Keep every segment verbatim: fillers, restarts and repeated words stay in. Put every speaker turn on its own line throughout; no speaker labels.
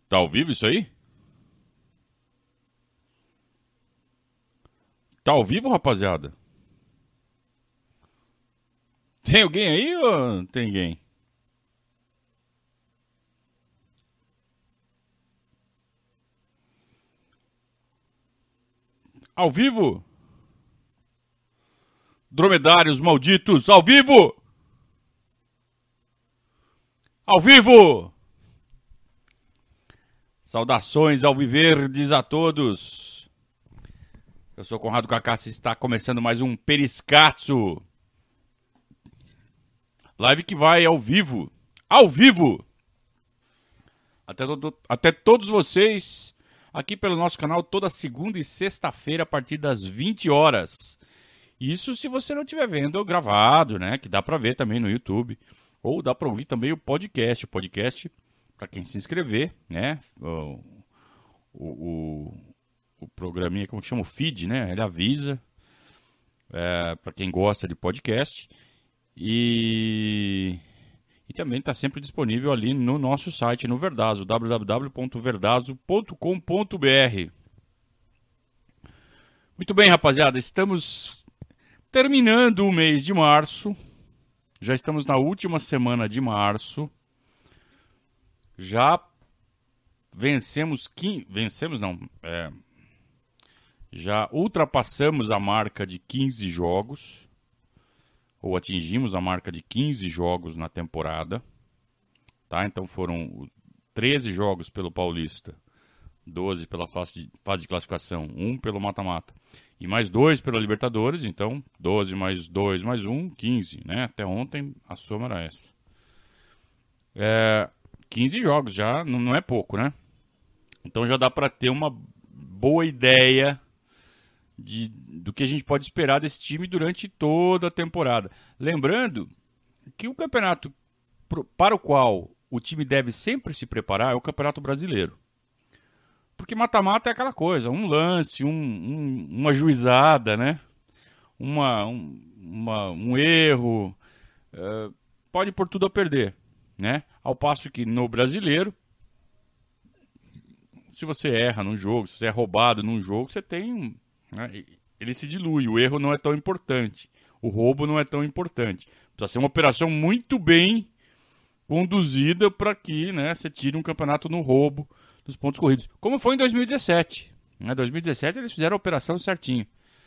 Tá ao vivo isso aí? Tá ao vivo, rapaziada? Tem alguém aí ou não tem ninguém? Ao vivo? Dromedários malditos, ao vivo! Ao vivo! Saudações alviverdes a todos. Eu sou Conrado Cacassi e está começando mais um Periscatso. Live que vai ao vivo. Ao vivo! Até, todo, até todos vocês aqui pelo nosso canal toda segunda e sexta-feira a partir das vinte horas. Isso se você não estiver vendo gravado, né? Que dá pra ver também no YouTube. Ou dá pra ouvir também o podcast. O podcast, pra quem se inscrever, né? O, o, o, o programinha, como que chama? O feed, né? Ele avisa. É, pra quem gosta de podcast. E... E também está sempre disponível ali no nosso site, no Verdazo, w w w ponto verdazo ponto com ponto b r. Muito bem, rapaziada, estamos terminando o mês de março. Já estamos na última semana de março. Já vencemos... quinze, vencemos não, é, já ultrapassamos a marca de quinze jogos. Ou atingimos a marca de quinze jogos na temporada, tá? Então foram treze jogos pelo Paulista, doze pela fase de, fase de classificação, um pelo mata-mata, e mais dois pela Libertadores, então doze mais dois mais um, quinze, né? Até ontem a soma era essa. É, quinze jogos já não, não é pouco, né? Então já dá para ter uma boa ideia De, do que a gente pode esperar desse time durante toda a temporada. Lembrando que o campeonato pro, para o qual o time deve sempre se preparar é o Campeonato Brasileiro. Porque mata-mata é aquela coisa, um lance, um, um, uma juizada, né? uma, um, uma, um erro, uh, pode pôr tudo a perder. Né? Ao passo que no Brasileiro, se você erra num jogo, se você é roubado num jogo, você tem um... ele se dilui, o erro não é tão importante, o roubo não é tão importante. Precisa ser uma operação muito bem conduzida para que, né, você tire um campeonato no roubo dos pontos corridos. Como foi em dois mil e dezessete. Em dois mil e dezessete eles fizeram a operação certinho.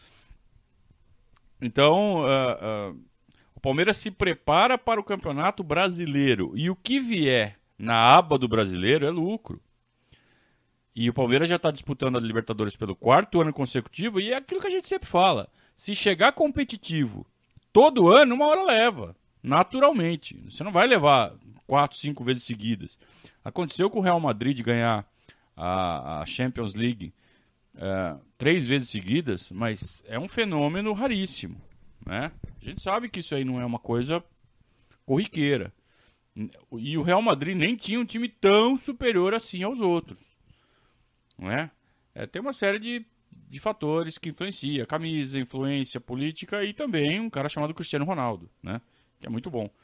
Então, uh, uh, o Palmeiras se prepara para o Campeonato Brasileiro. E o que vier na aba do Brasileiro é lucro. E o Palmeiras já está disputando a Libertadores pelo quarto ano consecutivo e é aquilo que a gente sempre fala. Se chegar competitivo todo ano, uma hora leva. Naturalmente. Você não vai levar quatro, cinco vezes seguidas. Aconteceu com o Real Madrid ganhar a, a Champions League é, três vezes seguidas, mas é um fenômeno raríssimo. Né? A gente sabe que isso aí não é uma coisa corriqueira. E o Real Madrid nem tinha um time tão superior assim aos outros. Não é? É, tem uma série de, de fatores que influenciam. Camisa, influência, política e também um cara chamado Cristiano Ronaldo, né? Que é muito bom.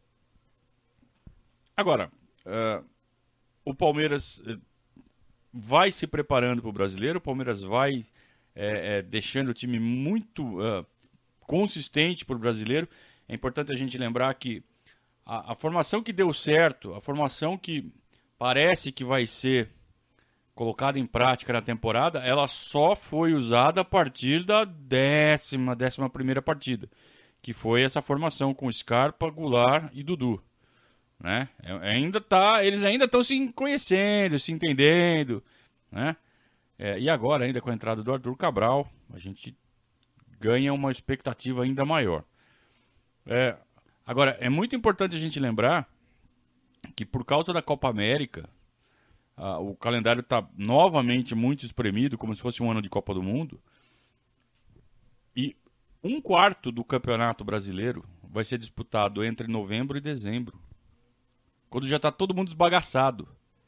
Agora, uh, o Palmeiras uh, vai se preparando para o Brasileiro, o Palmeiras vai é, é, deixando o time muito uh, consistente para o Brasileiro. É importante a gente lembrar que a, a formação que deu certo, a formação que parece que vai ser colocada em prática na temporada, ela só foi usada a partir da décima, décima primeira partida, que foi essa formação com Scarpa, Goulart e Dudu. Né? É, ainda tá, eles ainda estão se conhecendo, se entendendo. Né? É, e agora, ainda com a entrada do Arthur Cabral, a gente ganha uma expectativa ainda maior. É, agora, é muito importante a gente lembrar que por causa da Copa América, Uh, o calendário está novamente muito espremido, como se fosse um ano de Copa do Mundo. E um quarto do Campeonato Brasileiro vai ser disputado entre novembro e dezembro, quando já está todo mundo esbagaçado.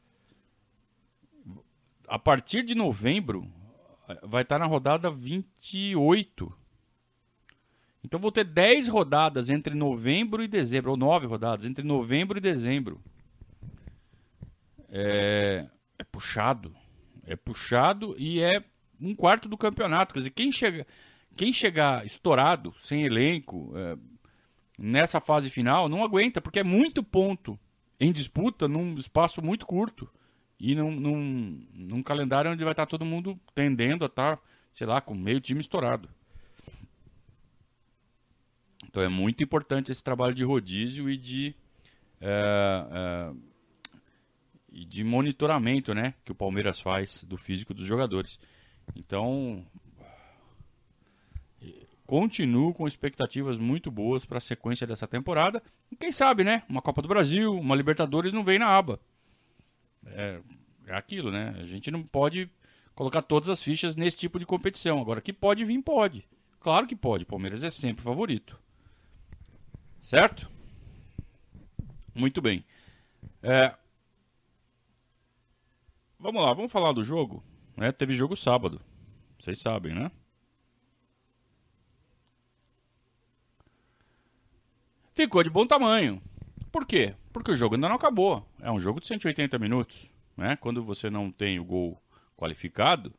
A partir de novembro, vai estar tá na rodada vinte e oito. Então vou ter dez rodadas entre novembro e dezembro, ou nove rodadas entre novembro e dezembro. É, é puxado. É puxado e é um quarto do campeonato. Quer dizer, quem, chega, quem chegar estourado, sem elenco, é, nessa fase final, não aguenta, porque é muito ponto em disputa num espaço muito curto. E num, num, num calendário onde vai estar todo mundo tendendo a estar, sei lá, com meio time estourado. Então é muito importante esse trabalho de rodízio e de, é, é, e de monitoramento, né, que o Palmeiras faz do físico dos jogadores. Então, continuo com expectativas muito boas para a sequência dessa temporada. E quem sabe, né, uma Copa do Brasil, uma Libertadores não vem na aba. É, é aquilo, né, a gente não pode colocar todas as fichas nesse tipo de competição. Agora, que pode vir, pode. Claro que pode, o Palmeiras é sempre favorito. Certo? Muito bem. É, vamos lá, vamos falar do jogo. Né? Teve jogo sábado. Vocês sabem, né? Ficou de bom tamanho. Por quê? Porque o jogo ainda não acabou. É um jogo de cento e oitenta minutos. Né? Quando você não tem o gol qualificado,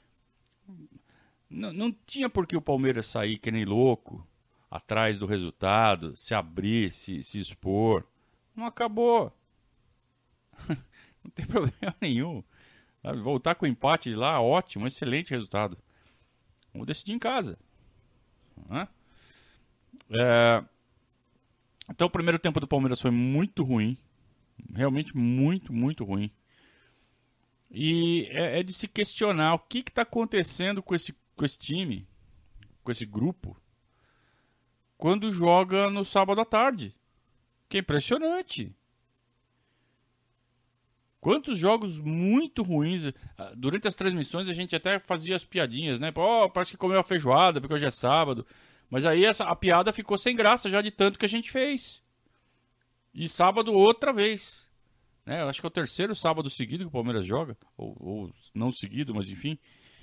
não, não tinha por que o Palmeiras sair que nem louco atrás do resultado, se abrir, se, se expor. Não acabou. Não tem problema nenhum. Voltar com o empate de lá, ótimo, excelente resultado. Vamos decidir em casa. Né? É... Então o primeiro tempo do Palmeiras foi muito ruim. Realmente muito, muito ruim. E é, é de se questionar o que está acontecendo com esse, com esse time, com esse grupo, quando joga no sábado à tarde. Que é impressionante. Quantos jogos muito ruins. Durante as transmissões a gente até fazia as piadinhas, né? Pô, parece que comeu a feijoada porque hoje é sábado. Mas aí essa, a piada ficou sem graça já de tanto que a gente fez. E sábado outra vez. Né? Eu acho que é o terceiro sábado seguido que o Palmeiras joga. Ou, ou não seguido, mas enfim.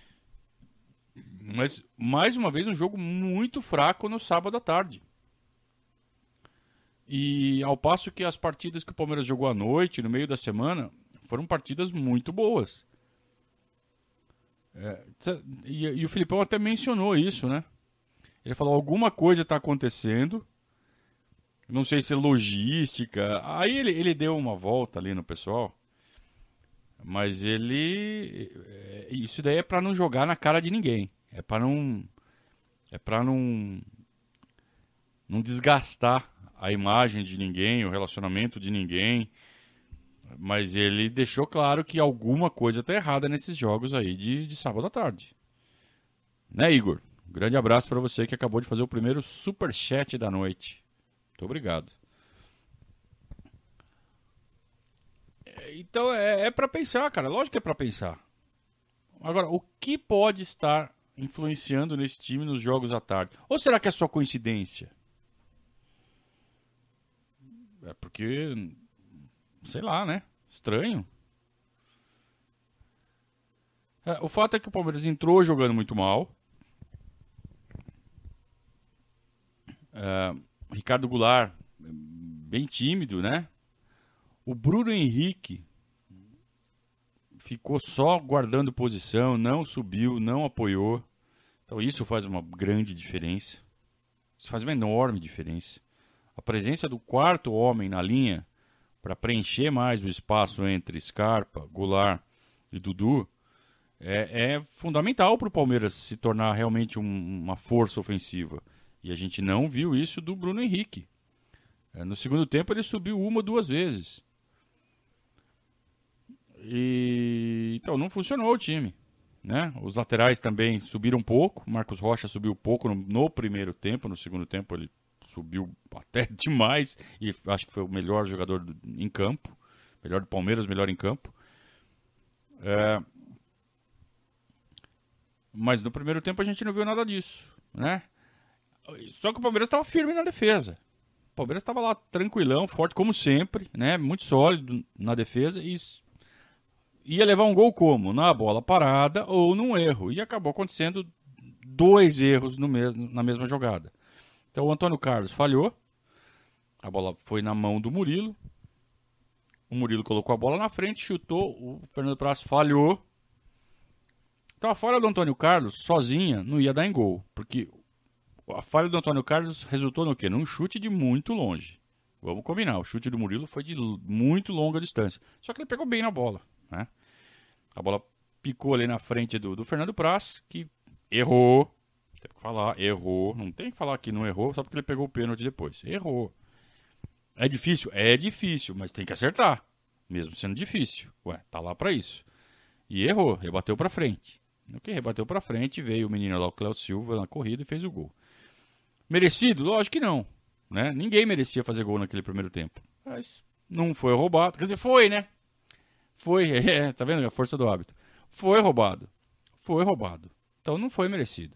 Mas mais uma vez um jogo muito fraco no sábado à tarde. E ao passo que as partidas que o Palmeiras jogou à noite, no meio da semana, foram partidas muito boas. É, e, e o Filipão até mencionou isso, né? Ele falou, alguma coisa está acontecendo, não sei se é logística. Aí ele, ele deu uma volta ali no pessoal, mas ele... Isso daí é para não jogar na cara de ninguém. É para não... É para não... Não desgastar a imagem de ninguém, o relacionamento de ninguém. Mas ele deixou claro que alguma coisa está errada nesses jogos aí de, de sábado à tarde. Né, Igor? Um grande abraço para você que acabou de fazer o primeiro superchat da noite. Muito obrigado. Então é, é para pensar, cara. Lógico que é para pensar. Agora, o que pode estar influenciando nesse time nos jogos à tarde? Ou será que é só coincidência? É porque, sei lá, né? Estranho. É, o fato é que o Palmeiras entrou jogando muito mal. É, Ricardo Goulart, bem tímido, né? O Bruno Henrique ficou só guardando posição, não subiu, não apoiou. Então isso faz uma grande diferença. Isso faz uma enorme diferença. A presença do quarto homem na linha para preencher mais o espaço entre Scarpa, Goulart e Dudu é, é fundamental para o Palmeiras se tornar realmente um, uma força ofensiva. E a gente não viu isso do Bruno Henrique. É, no segundo tempo ele subiu uma ou duas vezes. E então não funcionou o time. Né? Os laterais também subiram um pouco. Marcos Rocha subiu pouco no, no primeiro tempo. No segundo tempo ele subiu até demais e acho que foi o melhor jogador do, em campo. Melhor do Palmeiras, melhor em campo. É, mas no primeiro tempo a gente não viu nada disso. Né? Só que o Palmeiras estava firme na defesa. O Palmeiras estava lá tranquilão, forte como sempre, né? Muito sólido na defesa e ia levar um gol como? Na bola parada ou num erro. E acabou acontecendo dois erros no mesmo, na mesma jogada. Então o Antônio Carlos falhou, a bola foi na mão do Murilo. O Murilo colocou a bola na frente, chutou, o Fernando Praz falhou. Então a falha do Antônio Carlos, sozinha, não ia dar em gol. Porque a falha do Antônio Carlos resultou no quê? Num chute de muito longe. Vamos combinar, o chute do Murilo foi de muito longa distância. Só que ele pegou bem na bola, né? A bola picou ali na frente do, do Fernando Praz, que errou. Tem que falar, errou. Não tem que falar que não errou, só porque ele pegou o pênalti depois. Errou. É difícil? É difícil, mas tem que acertar. Mesmo sendo difícil. Ué, tá lá pra isso. E errou, rebateu pra frente. No que rebateu pra frente, veio o menino lá, o Cléo Silva, na corrida e fez o gol. Merecido? Lógico que não. Né? Ninguém merecia fazer gol naquele primeiro tempo. Mas não foi roubado. Quer dizer, foi, né? Foi, é, tá vendo a força do hábito? Foi roubado. Foi roubado. Então não foi merecido.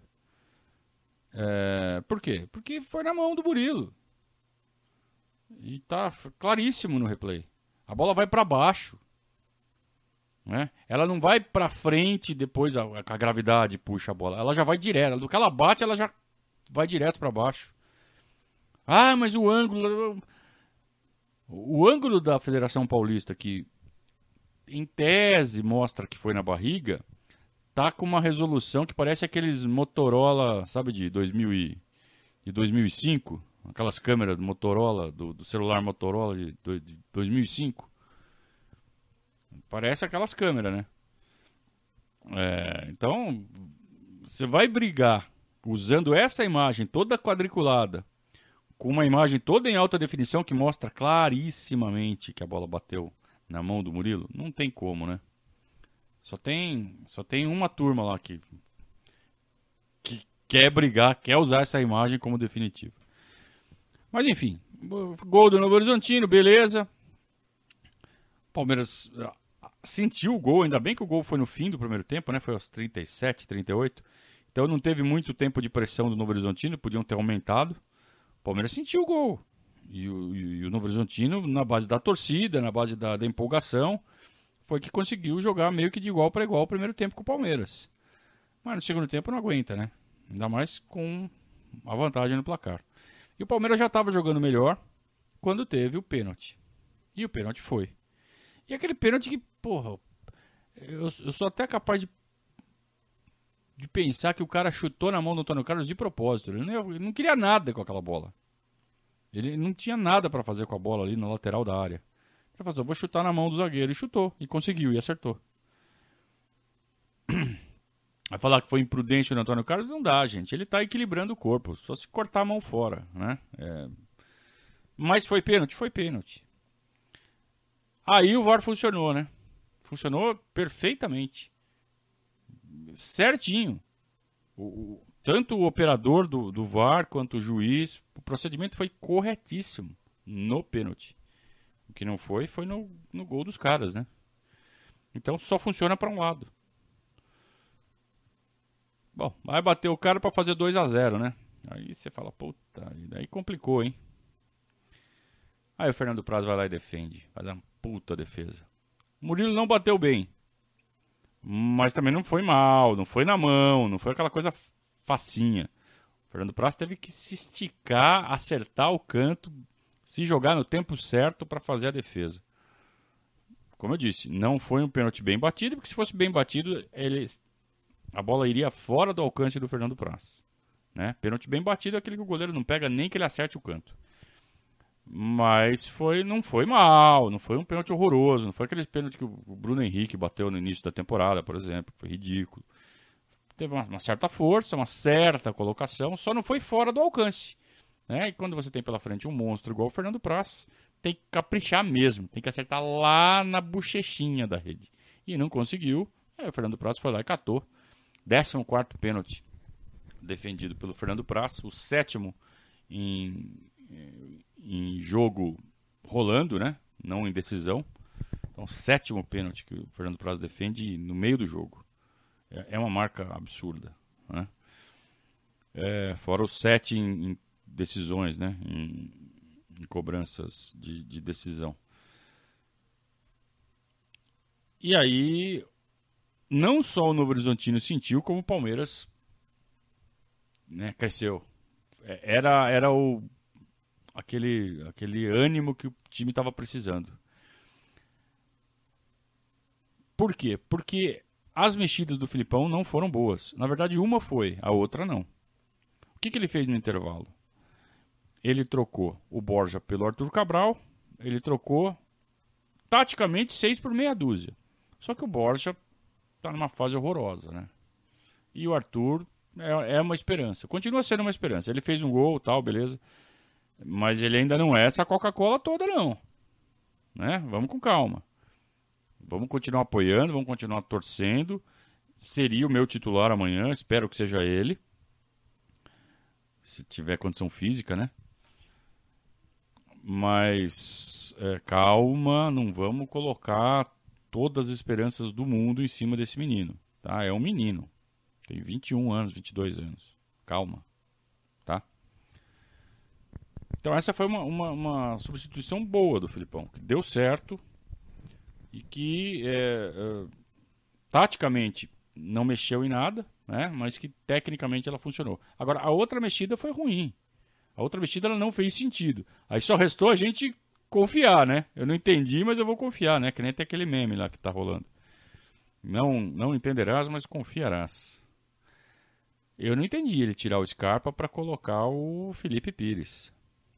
É, por quê? Porque foi na mão do Murilo. E tá claríssimo no replay. A bola vai para baixo. Né? Ela não vai para frente depois a, a gravidade puxa a bola. Ela já vai direto. Do que ela bate, ela já vai direto para baixo. Ah, mas o ângulo... O ângulo da Federação Paulista, que em tese mostra que foi na barriga, tá com uma resolução que parece aqueles Motorola, sabe, de dois mil e, de dois mil e cinco? Aquelas câmeras do Motorola, do, do celular Motorola de, de dois mil e cinco. Parece aquelas câmeras, né? É, então, você vai brigar usando essa imagem toda quadriculada, com uma imagem toda em alta definição que mostra clarissimamente que a bola bateu na mão do Murilo, não tem como, né? Só tem, só tem uma turma lá que, que quer brigar, quer usar essa imagem como definitiva. Mas enfim, gol do Novo Horizontino, beleza. Palmeiras sentiu o gol, ainda bem que o gol foi no fim do primeiro tempo, né? Foi aos trinta e sete, trinta e oito. Então não teve muito tempo de pressão do Novo Horizontino, podiam ter aumentado. O Palmeiras sentiu o gol. E o, e o Novo Horizontino, na base da torcida, na base da, da empolgação, foi que conseguiu jogar meio que de igual para igual o primeiro tempo com o Palmeiras. Mas no segundo tempo não aguenta, né? Ainda mais com a vantagem no placar. E o Palmeiras já estava jogando melhor quando teve o pênalti. E o pênalti foi. E aquele pênalti que, porra, eu, eu sou até capaz de, de pensar que o cara chutou na mão do Antônio Carlos de propósito. Ele não, ele não queria nada com aquela bola. Ele não tinha nada para fazer com a bola ali na lateral da área. Ele falou, vou chutar na mão do zagueiro. E chutou, e conseguiu, e acertou. Vai falar que foi imprudente o Antônio Carlos? Não dá, gente. Ele tá equilibrando o corpo. Só se cortar a mão fora, né? É... Mas foi pênalti? Foi pênalti. Aí o V A R funcionou, né? Funcionou perfeitamente. Certinho. O, o, tanto o operador do, do V A R quanto o juiz, o procedimento foi corretíssimo no pênalti. O que não foi, foi no, no gol dos caras, né? Então só funciona para um lado. Bom, vai bater o cara para fazer dois a zero, né? Aí você fala, puta, daí complicou, hein? Aí o Fernando Praz vai lá e defende. Faz uma puta defesa. O Murilo não bateu bem. Mas também não foi mal, não foi na mão, não foi aquela coisa facinha. O Fernando Praz teve que se esticar, acertar o canto, se jogar no tempo certo para fazer a defesa. Como eu disse, não foi um pênalti bem batido, porque se fosse bem batido, ele... a bola iria fora do alcance do Fernando Praz. Né? Pênalti bem batido é aquele que o goleiro não pega nem que ele acerte o canto. Mas foi, não foi mal, não foi um pênalti horroroso, não foi aquele pênalti que o Bruno Henrique bateu no início da temporada, por exemplo, foi ridículo. Teve uma, uma certa força, uma certa colocação, só não foi fora do alcance. Né? E quando você tem pela frente um monstro igual o Fernando Praz, tem que caprichar mesmo, tem que acertar lá na bochechinha da rede. E não conseguiu, aí o Fernando Praz foi lá e catou. décimo quarto pênalti defendido pelo Fernando Praz, o sétimo em, em jogo rolando, né? Não em decisão. Então, sétimo pênalti que o Fernando Praz defende no meio do jogo. É, é uma marca absurda, né? É, fora os sete em, em decisões, né? Em, em cobranças de, de decisão. E aí, não só o Novo Horizontino sentiu, como o Palmeiras, né, cresceu. Era, era o, aquele, aquele ânimo que o time estava precisando. Por quê? Porque as mexidas do Filipão não foram boas. Na verdade, uma foi, a outra não. O que, que ele fez no intervalo? Ele trocou o Borja pelo Arthur Cabral, ele trocou taticamente seis por meia dúzia. Só que o Borja está numa fase horrorosa, né? E o Arthur é, é uma esperança. Continua sendo uma esperança. Ele fez um gol, tal, beleza. Mas ele ainda não é essa Coca-Cola toda, não. Né? Vamos com calma. Vamos continuar apoiando, vamos continuar torcendo. Seria o meu titular amanhã, espero que seja ele. Se tiver condição física, né? Mas é, calma, não vamos colocar todas as esperanças do mundo em cima desse menino. Tá? É um menino. Tem vinte e um anos, vinte e dois anos. Calma. Tá? Então essa foi uma, uma, uma substituição boa do Filipão, que deu certo e que é, é, taticamente não mexeu em nada, né? Mas que tecnicamente ela funcionou. Agora, a outra mexida foi ruim. A outra mexida ela não fez sentido. Aí só restou a gente confiar, né? Eu não entendi, mas eu vou confiar, né? Que nem tem aquele meme lá que tá rolando. Não, não entenderás, mas confiarás. Eu não entendi ele tirar o Scarpa para colocar o Felipe Pires.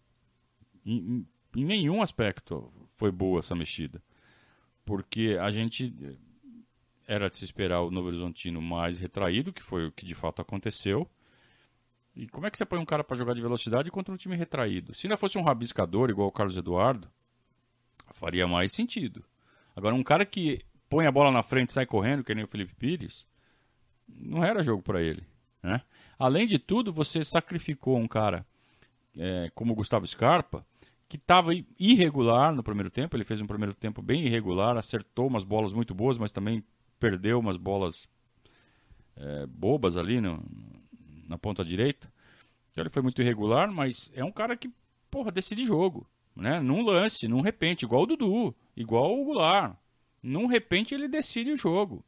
Em, em nenhum aspecto foi boa essa mexida. Porque a gente era de se esperar o Novo Horizontino mais retraído, que foi o que de fato aconteceu. E como é que você põe um cara para jogar de velocidade contra um time retraído? Se ainda fosse um rabiscador igual o Carlos Eduardo, faria mais sentido. Agora, um cara que põe a bola na frente e sai correndo, que nem o Felipe Pires, não era jogo para ele. Né? Além de tudo, você sacrificou um cara é, como o Gustavo Scarpa, que estava irregular no primeiro tempo. Ele fez um primeiro tempo bem irregular, acertou umas bolas muito boas, mas também perdeu umas bolas é, bobas ali no, na ponta direita. Então ele foi muito irregular, mas é um cara que, porra, decide jogo. Né? Num lance, num repente, igual o Dudu, igual o Goulart. Num repente ele decide o jogo.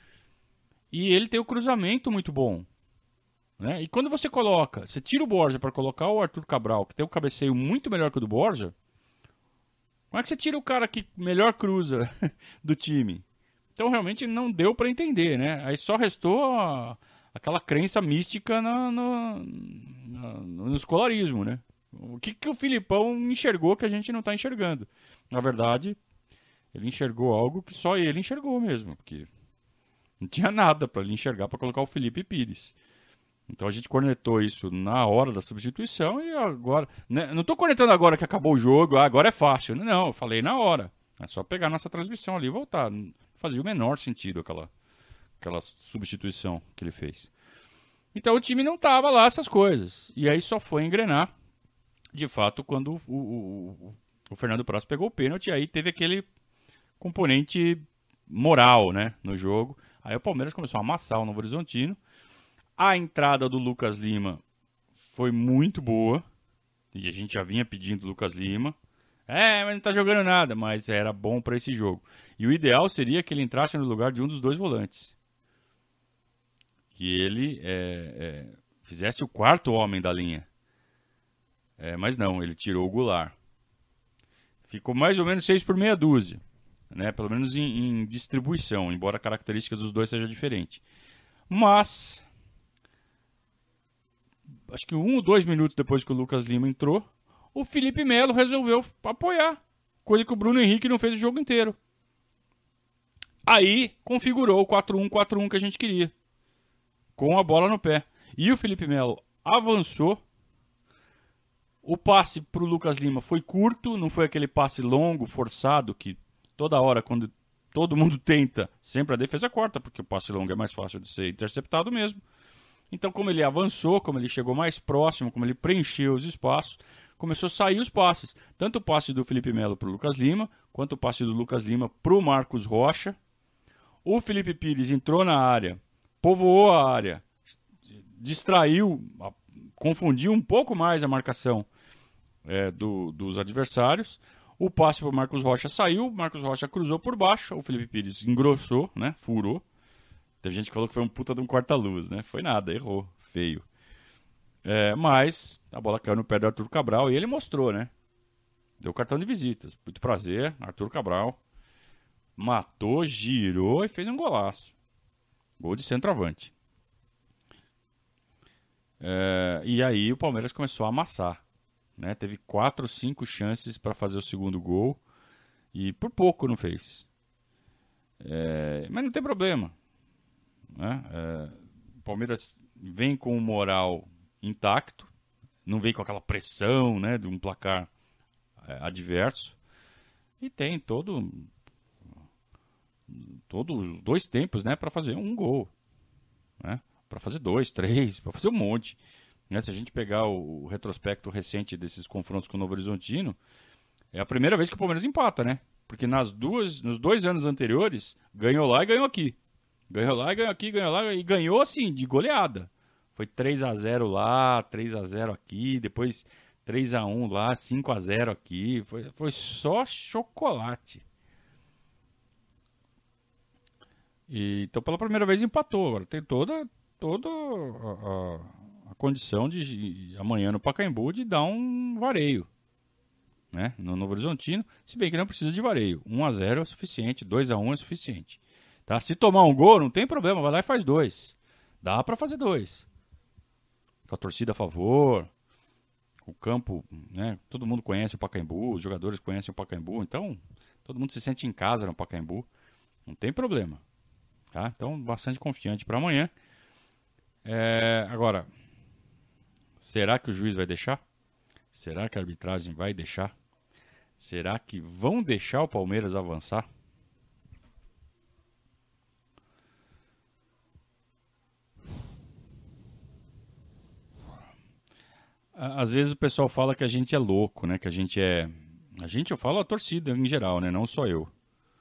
E ele tem o cruzamento muito bom. Né? E quando você coloca, você tira o Borja para colocar o Arthur Cabral, que tem um cabeceio muito melhor que o do Borja, como é que você tira o cara que melhor cruza do time? Então realmente não deu para entender, né? Aí só restou a, aquela crença mística na, na, na, no escolarismo, né? O que, que o Filipão enxergou que a gente não está enxergando? Na verdade, ele enxergou algo que só ele enxergou mesmo, porque não tinha nada para ele enxergar para colocar o Felipe Pires. Então a gente cornetou isso na hora da substituição e agora... Né, não estou cornetando agora que acabou o jogo, ah, agora é fácil. Não, eu falei na hora. É só pegar nossa transmissão ali e voltar. Não fazia o menor sentido aquela, aquela substituição que ele fez. Então o time não estava lá essas coisas. E aí só foi engrenar, de fato, quando o, o, o, o Fernando Praz pegou o pênalti. E aí teve aquele componente moral, né, no jogo. Aí o Palmeiras começou a amassar o Novo Horizontino. A entrada do Lucas Lima foi muito boa. E a gente já vinha pedindo o Lucas Lima. É, mas não tá jogando nada. Mas era bom para esse jogo. E o ideal seria que ele entrasse no lugar de um dos dois volantes. Que ele é, é, fizesse o quarto homem da linha. É, mas não, ele tirou o Goulart. Ficou mais ou menos seis por meia dúzia. Né? Pelo menos em, em distribuição. Embora a característica dos dois seja diferente. Mas... acho que um ou dois minutos depois que o Lucas Lima entrou, o Felipe Melo resolveu apoiar. Coisa que o Bruno Henrique não fez o jogo inteiro. Aí configurou o quatro um quatro um que a gente queria. Com a bola no pé. E o Felipe Melo avançou. O passe para o Lucas Lima foi curto, não foi aquele passe longo, forçado, que toda hora, quando todo mundo tenta, sempre a defesa corta, porque o passe longo é mais fácil de ser interceptado mesmo. Então, como ele avançou, como ele chegou mais próximo, como ele preencheu os espaços, começou a sair os passes. Tanto o passe do Felipe Melo para o Lucas Lima, quanto o passe do Lucas Lima para o Marcos Rocha. O Felipe Pires entrou na área, povoou a área, distraiu, confundiu um pouco mais a marcação é, do, dos adversários. O passe para o Marcos Rocha saiu, o Marcos Rocha cruzou por baixo, o Felipe Pires engrossou, né, furou. Teve gente que falou que foi um puta de um corta-luz, né? Foi nada, errou, feio. É, mas a bola caiu no pé do Arthur Cabral e ele mostrou, né? Deu cartão de visitas. Muito prazer, Arthur Cabral. matou, girou e fez um golaço. Gol de centroavante. É, e aí o Palmeiras começou a amassar. Né? Teve quatro, cinco chances para fazer o segundo gol e por pouco não fez. É, mas não tem problema. Né? É, o Palmeiras vem com o moral intacto, não vem com aquela pressão, né, de um placar é, adverso. E tem todo, todos os dois tempos, né, para fazer um gol. Né? Para fazer dois, três, para fazer um monte. Né? Se a gente pegar o, o retrospecto recente desses confrontos com o Novo Horizontino, é a primeira vez que o Palmeiras empata, né? Porque nas duas, nos dois anos anteriores, ganhou lá e ganhou aqui. Ganhou lá e ganhou aqui, ganhou lá e ganhou assim, de goleada. Foi três a zero lá, três a zero aqui, depois três a um lá, cinco a zero aqui. Foi, foi só chocolate. E, então, pela primeira vez empatou. Agora tem toda, toda a, a, a condição de, de amanhã no Pacaembu de dar um vareio. Né? No Novo Horizontino, se bem que não precisa de vareio. um a zero é suficiente, dois a um é suficiente. Tá? Se tomar um gol, não tem problema, vai lá e faz dois. Dá para fazer dois. Com a torcida a favor, o campo, né? Todo mundo conhece o Pacaembu, os jogadores conhecem o Pacaembu, então todo mundo se sente em casa no Pacaembu. Não tem problema. Tá? Então, bastante confiante para amanhã. É, agora, será que o juiz vai deixar? Será que a arbitragem vai deixar? Será que vão deixar o Palmeiras avançar? Às vezes o pessoal fala que a gente é louco, né? Que a gente é... A gente, eu falo a torcida em geral, né? Não só eu.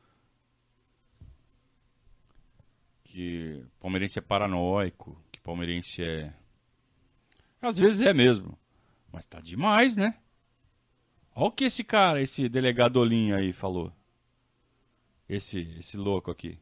Que palmeirense é paranoico, que palmeirense é... Às vezes é mesmo. Mas tá demais, né? Olha o que esse cara, esse delegado Olinho aí falou. Esse, esse louco aqui.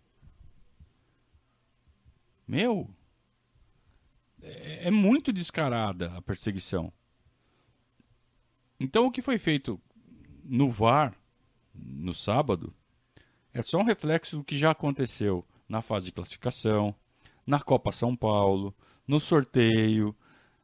Meu, é, é muito descarada a perseguição. Então o que foi feito no V A R, no sábado, é só um reflexo do que já aconteceu na fase de classificação, na Copa São Paulo, no sorteio.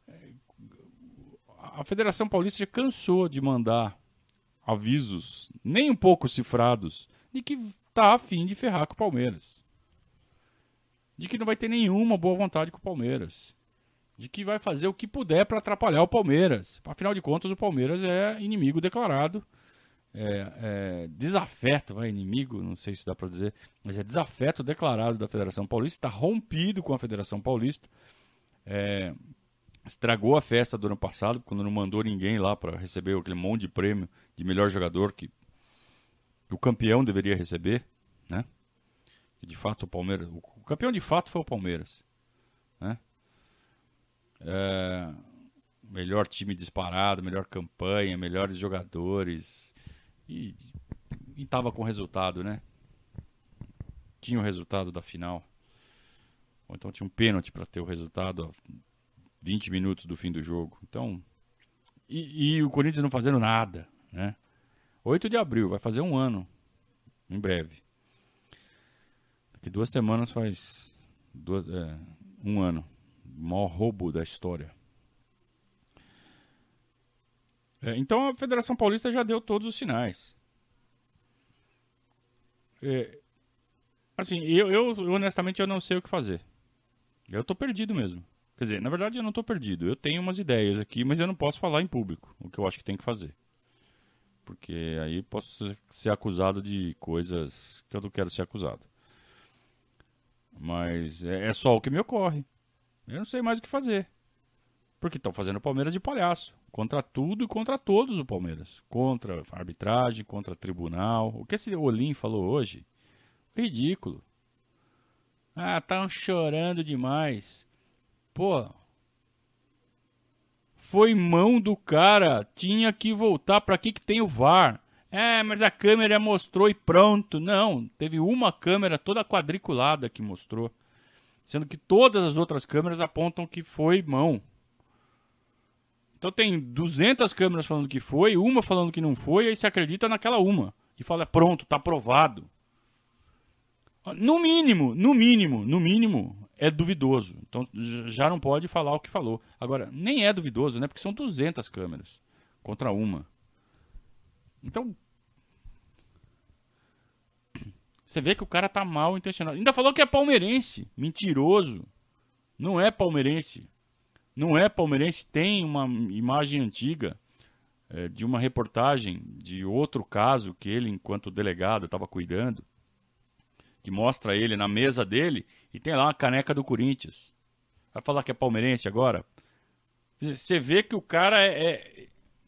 A Federação Paulista já cansou de mandar avisos, nem um pouco cifrados, de que está a fim de ferrar com o Palmeiras. De que não vai ter nenhuma boa vontade com o Palmeiras. De que vai fazer o que puder para atrapalhar o Palmeiras. Afinal de contas, o Palmeiras é inimigo declarado. É, é, desafeto, vai, inimigo, não sei se dá para dizer, mas é desafeto declarado da Federação Paulista, está rompido com a Federação Paulista. É, estragou a festa do ano passado, quando não mandou ninguém lá para receber aquele monte de prêmio de melhor jogador que o campeão deveria receber, né? E de fato o Palmeiras, o campeão de fato foi o Palmeiras, né? É, melhor time disparado, melhor campanha, melhores jogadores e estava com resultado, né? Tinha o resultado da final, ou então tinha um pênalti para ter o resultado a vinte minutos do fim do jogo. Então, e, e o Corinthians não fazendo nada, né? oito de abril, vai fazer um ano, em breve. Daqui duas semanas faz duas, é, um ano. O maior roubo da história. É, então a Federação Paulista já deu todos os sinais. É, assim, eu, eu, eu honestamente eu não sei o que fazer. Eu tô perdido mesmo. Quer dizer, na verdade eu não tô perdido. Eu tenho umas ideias aqui, mas eu não posso falar em público o que eu acho que tem que fazer. Porque aí posso ser acusado de coisas que eu não quero ser acusado. Mas é, é só o que me ocorre. Eu não sei mais o que fazer. Porque estão fazendo o Palmeiras de palhaço. Contra tudo e contra todos o Palmeiras. Contra a arbitragem, contra o tribunal. O que esse Olim falou hoje? Ridículo. Ah, estão chorando demais. Pô. Foi mão do cara. Tinha que voltar. Pra que que tem o V A R? É, mas a câmera mostrou e pronto. Não, teve uma câmera toda quadriculada que mostrou. Sendo que todas as outras câmeras apontam que foi mão. Então tem duzentas câmeras falando que foi, uma falando que não foi, e aí se acredita naquela uma. E fala, pronto, tá provado. No mínimo, no mínimo, no mínimo, é duvidoso. Então já não pode falar o que falou. Agora, nem é duvidoso, né? Porque são duzentas câmeras contra uma. Então, você vê que o cara tá mal intencionado. Ainda falou que é palmeirense. Mentiroso. Não é palmeirense. Não é palmeirense. Tem uma imagem antiga é, de uma reportagem de outro caso que ele, enquanto delegado, estava cuidando, que mostra ele na mesa dele e tem lá uma caneca do Corinthians. Vai falar que é palmeirense agora? Você vê que o cara é... é...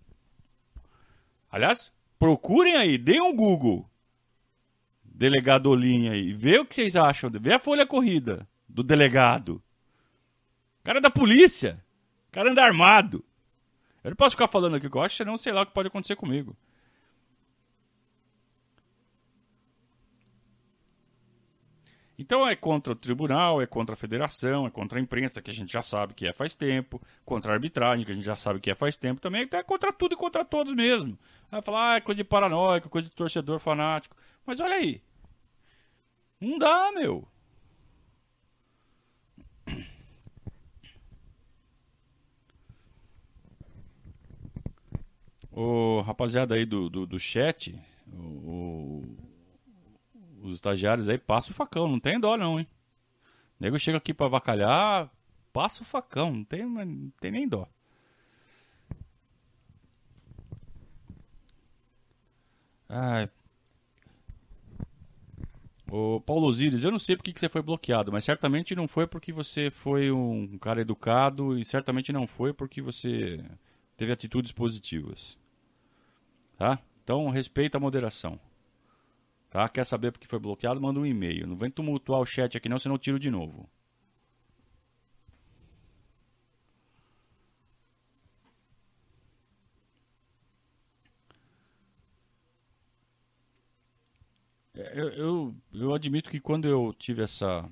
Aliás, procurem aí, deem um Google. Delegado Olim aí. Vê o que vocês acham. Vê a folha corrida do delegado. O cara é da polícia. O cara anda armado. Eu não posso ficar falando aqui o que eu acho, senão sei lá o que pode acontecer comigo. Então é contra o tribunal, é contra a federação, é contra a imprensa, que a gente já sabe que é faz tempo, contra a arbitragem, que a gente já sabe que é faz tempo também, é contra tudo e contra todos mesmo. Vai falar, ah, é coisa de paranoico, coisa de torcedor fanático. Mas olha aí. Não dá, meu. Ô, rapaziada aí do, do, do chat, o, o, os estagiários aí, passa o facão, não tem dó não, hein? O nego chega aqui pra avacalhar, passa o facão, não tem, não tem nem dó. Ai. Ô, Paulo Osiris, eu não sei porque que você foi bloqueado, mas certamente não foi porque você foi um cara educado e certamente não foi porque você teve atitudes positivas. Tá? Então, respeita a moderação. Tá? Quer saber porque foi bloqueado? Manda um e-mail. Não vem tumultuar o chat aqui não, senão eu tiro de novo. Eu, eu, eu admito que quando eu tive essa...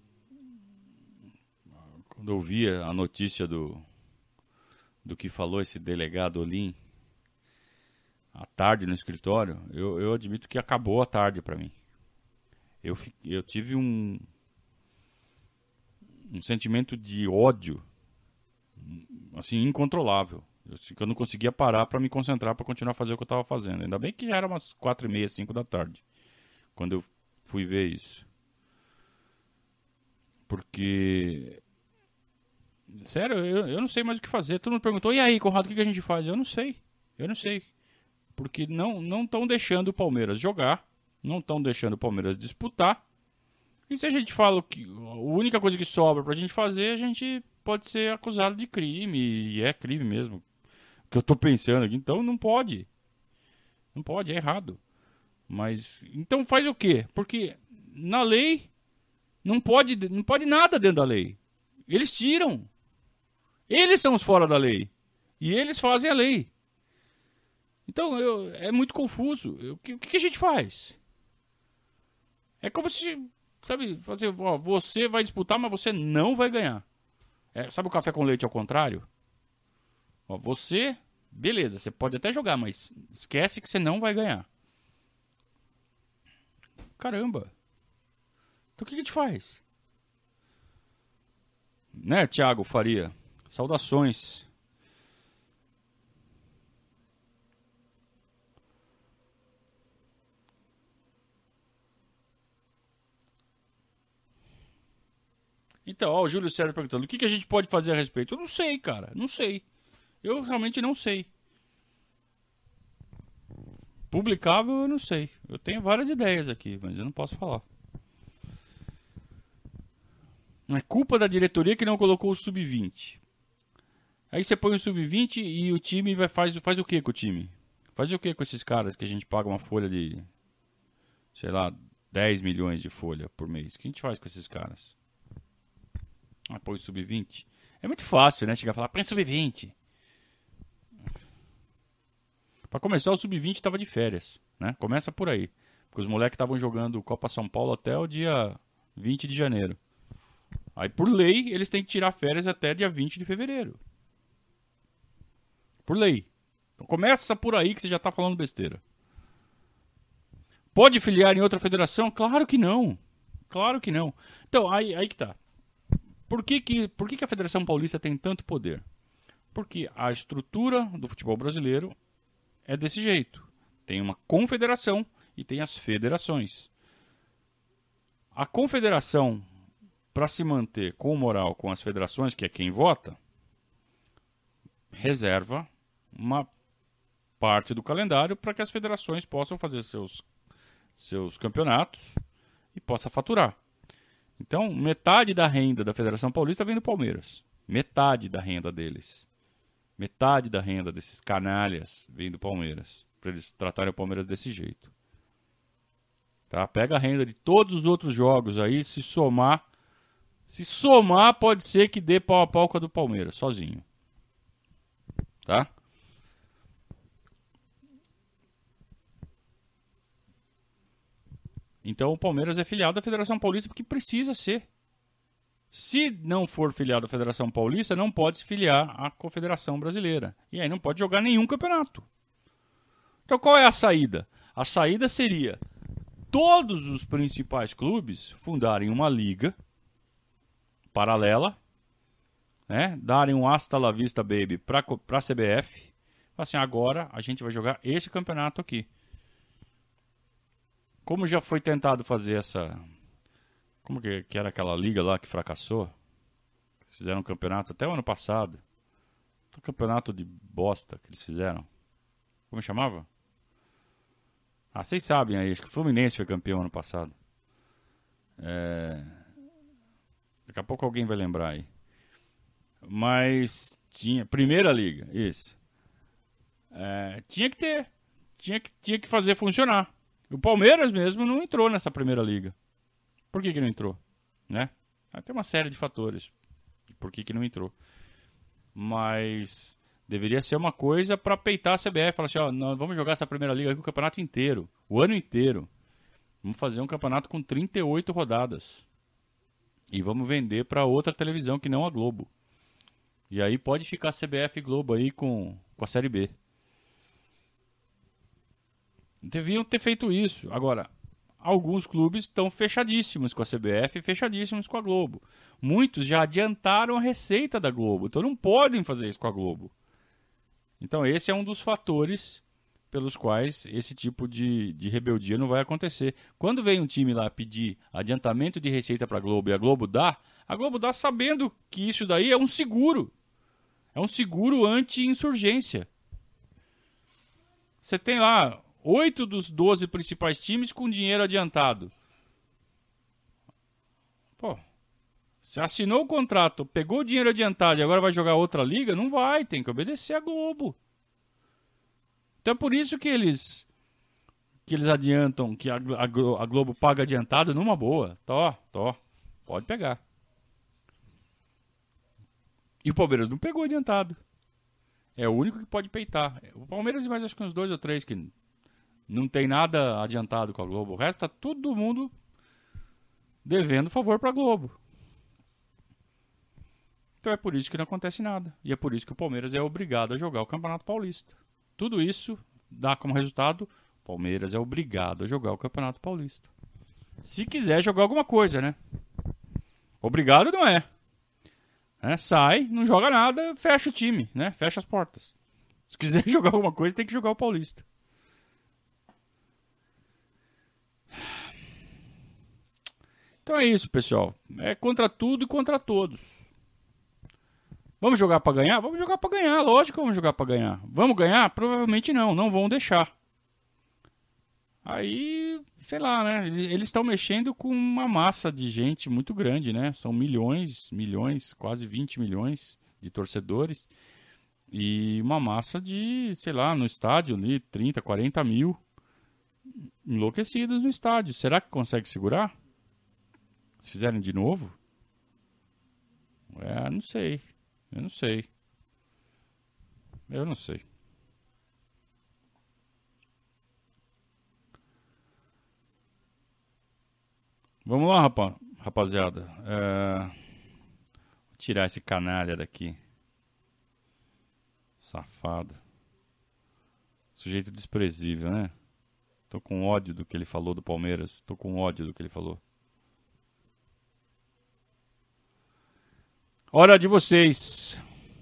Quando eu vi a notícia do, do que falou esse delegado Olim à tarde no escritório, eu, eu admito que acabou a tarde para mim. Eu, eu tive um, um sentimento de ódio, assim, incontrolável. Eu, eu não conseguia parar para me concentrar para continuar a fazer o que eu estava fazendo. Ainda bem que já era umas quatro e meia, cinco da tarde, quando eu fui ver isso. Porque... Sério, eu, eu não sei mais o que fazer. Todo mundo perguntou, e aí, Conrado, o que, que a gente faz? Eu não sei, eu não sei. Porque não não estão deixando o Palmeiras jogar, não estão deixando o Palmeiras disputar. E se a gente fala que a única coisa que sobra pra gente fazer, a gente pode ser acusado de crime, e é crime mesmo. O que eu tô pensando aqui, então não pode. Não pode, é errado. Mas, então faz o quê? Porque na lei não pode, não pode nada dentro da lei. Eles tiram. Eles são os fora da lei. E eles fazem a lei. Então, eu, é muito confuso. O que, que a gente faz? É como se, sabe, fazer, ó, você vai disputar, mas você não vai ganhar. É, sabe o café com leite ao contrário? Ó, você, beleza, você pode até jogar, mas esquece que você não vai ganhar. Caramba. Então o que a gente faz? Né, Thiago Faria? Saudações. Então, ó, o Júlio César perguntando, o que, que a gente pode fazer a respeito? Eu não sei, cara, não sei. Eu realmente não sei. Publicável, eu não sei. Eu tenho várias ideias aqui, mas eu não posso falar. Não é culpa da diretoria que não colocou o sub vinte. Aí você põe o sub vinte e o time vai, faz, faz o que com o time? Faz o que com esses caras que a gente paga uma folha de, sei lá, dez milhões de folha por mês? O que a gente faz com esses caras? Ah, põe o sub vinte. É muito fácil, né? Chegar e falar, põe o sub vinte. Pra começar, o sub vinte tava de férias, né? Começa por aí. Porque os moleques estavam jogando Copa São Paulo até o dia vinte de janeiro. Aí, por lei, eles têm que tirar férias até dia vinte de fevereiro. Por lei. Então começa por aí que você já tá falando besteira. Pode filiar em outra federação? Claro que não. Claro que não. Então, aí, aí que tá. Por que que, por que que a Federação Paulista tem tanto poder? Porque a estrutura do futebol brasileiro é desse jeito. Tem uma confederação e tem as federações. A confederação, para se manter com moral com as federações, que é quem vota, reserva uma parte do calendário para que as federações possam fazer seus, seus campeonatos e possa faturar. Então, metade da renda da Federação Paulista vem do Palmeiras. Metade da renda deles. Metade da renda desses canalhas vem do Palmeiras. Para eles tratarem o Palmeiras desse jeito. Tá? Pega a renda de todos os outros jogos aí, se somar. Se somar, pode ser que dê pau a pau com a do Palmeiras, sozinho. Tá? Então o Palmeiras é filiado da Federação Paulista porque precisa ser. Se não for filiado à Federação Paulista, não pode se filiar à Confederação Brasileira. E aí não pode jogar nenhum campeonato. Então qual é a saída? A saída seria todos os principais clubes fundarem uma liga paralela, né? Darem um hasta la vista baby para a C B F. Assim, agora a gente vai jogar esse campeonato aqui. Como já foi tentado fazer essa... Como que, que era aquela liga lá que fracassou? Fizeram um campeonato até o ano passado. Um campeonato de bosta que eles fizeram. Como chamava? Ah, vocês sabem aí. Acho que o Fluminense foi campeão ano passado. É... Daqui a pouco alguém vai lembrar aí. Mas tinha... Primeira liga, isso. É... Tinha que ter. Tinha que, tinha que fazer funcionar. O Palmeiras mesmo não entrou nessa primeira liga. Por que que não entrou? Né? Tem uma série de fatores. Por que que não entrou? Mas deveria ser uma coisa para peitar a C B F. Falar assim, ó, nós vamos jogar essa primeira liga aqui o campeonato inteiro. O ano inteiro. Vamos fazer um campeonato com trinta e oito rodadas. E vamos vender para outra televisão que não a Globo. E aí pode ficar C B F e Globo aí com, com a Série B. Deviam ter feito isso. Agora, alguns clubes estão fechadíssimos com a C B F e fechadíssimos com a Globo. Muitos já adiantaram a receita da Globo, então não podem fazer isso com a Globo. Então esse é um dos fatores pelos quais esse tipo de, de rebeldia não vai acontecer. Quando vem um time lá pedir adiantamento de receita para a Globo e a Globo dá, a Globo dá sabendo que isso daí é um seguro. É um seguro anti-insurgência. Você tem lá oito dos doze principais times com dinheiro adiantado. Pô, você assinou o contrato, pegou o dinheiro adiantado e agora vai jogar outra liga? Não vai, tem que obedecer a Globo. Então é por isso que eles que eles adiantam, que a, a, a Globo paga adiantado numa boa. Tó, tó, pode pegar. E o Palmeiras não pegou adiantado. É o único que pode peitar. O Palmeiras e mais acho que uns dois ou três que não tem nada adiantado com a Globo. O resto tá todo mundo devendo favor pra Globo. Então é por isso que não acontece nada. E é por isso que o Palmeiras é obrigado a jogar o Campeonato Paulista. Tudo isso dá como resultado, o Palmeiras é obrigado a jogar o Campeonato Paulista. Se quiser jogar alguma coisa, né? Obrigado não é. É, sai, não joga nada, fecha o time, né? Fecha as portas. Se quiser jogar alguma coisa, tem que jogar o Paulista. Então é isso, pessoal. É contra tudo e contra todos. Vamos jogar pra ganhar? Vamos jogar pra ganhar, lógico que vamos jogar pra ganhar. Vamos ganhar? Provavelmente não, não vão deixar. Aí, sei lá, né? Eles estão mexendo com uma massa de gente muito grande, né? São milhões, milhões, quase vinte milhões de torcedores. E uma massa de, sei lá, no estádio ali, trinta, quarenta mil enlouquecidos no estádio. Será que consegue segurar? Se fizerem de novo? É, não sei. Eu não sei. Eu não sei. Vamos lá, rapaz, rapaziada. É... Vou tirar esse canalha daqui. Safado. Sujeito desprezível, né? Tô com ódio do que ele falou do Palmeiras. Tô com ódio do que ele falou. Hora de vocês.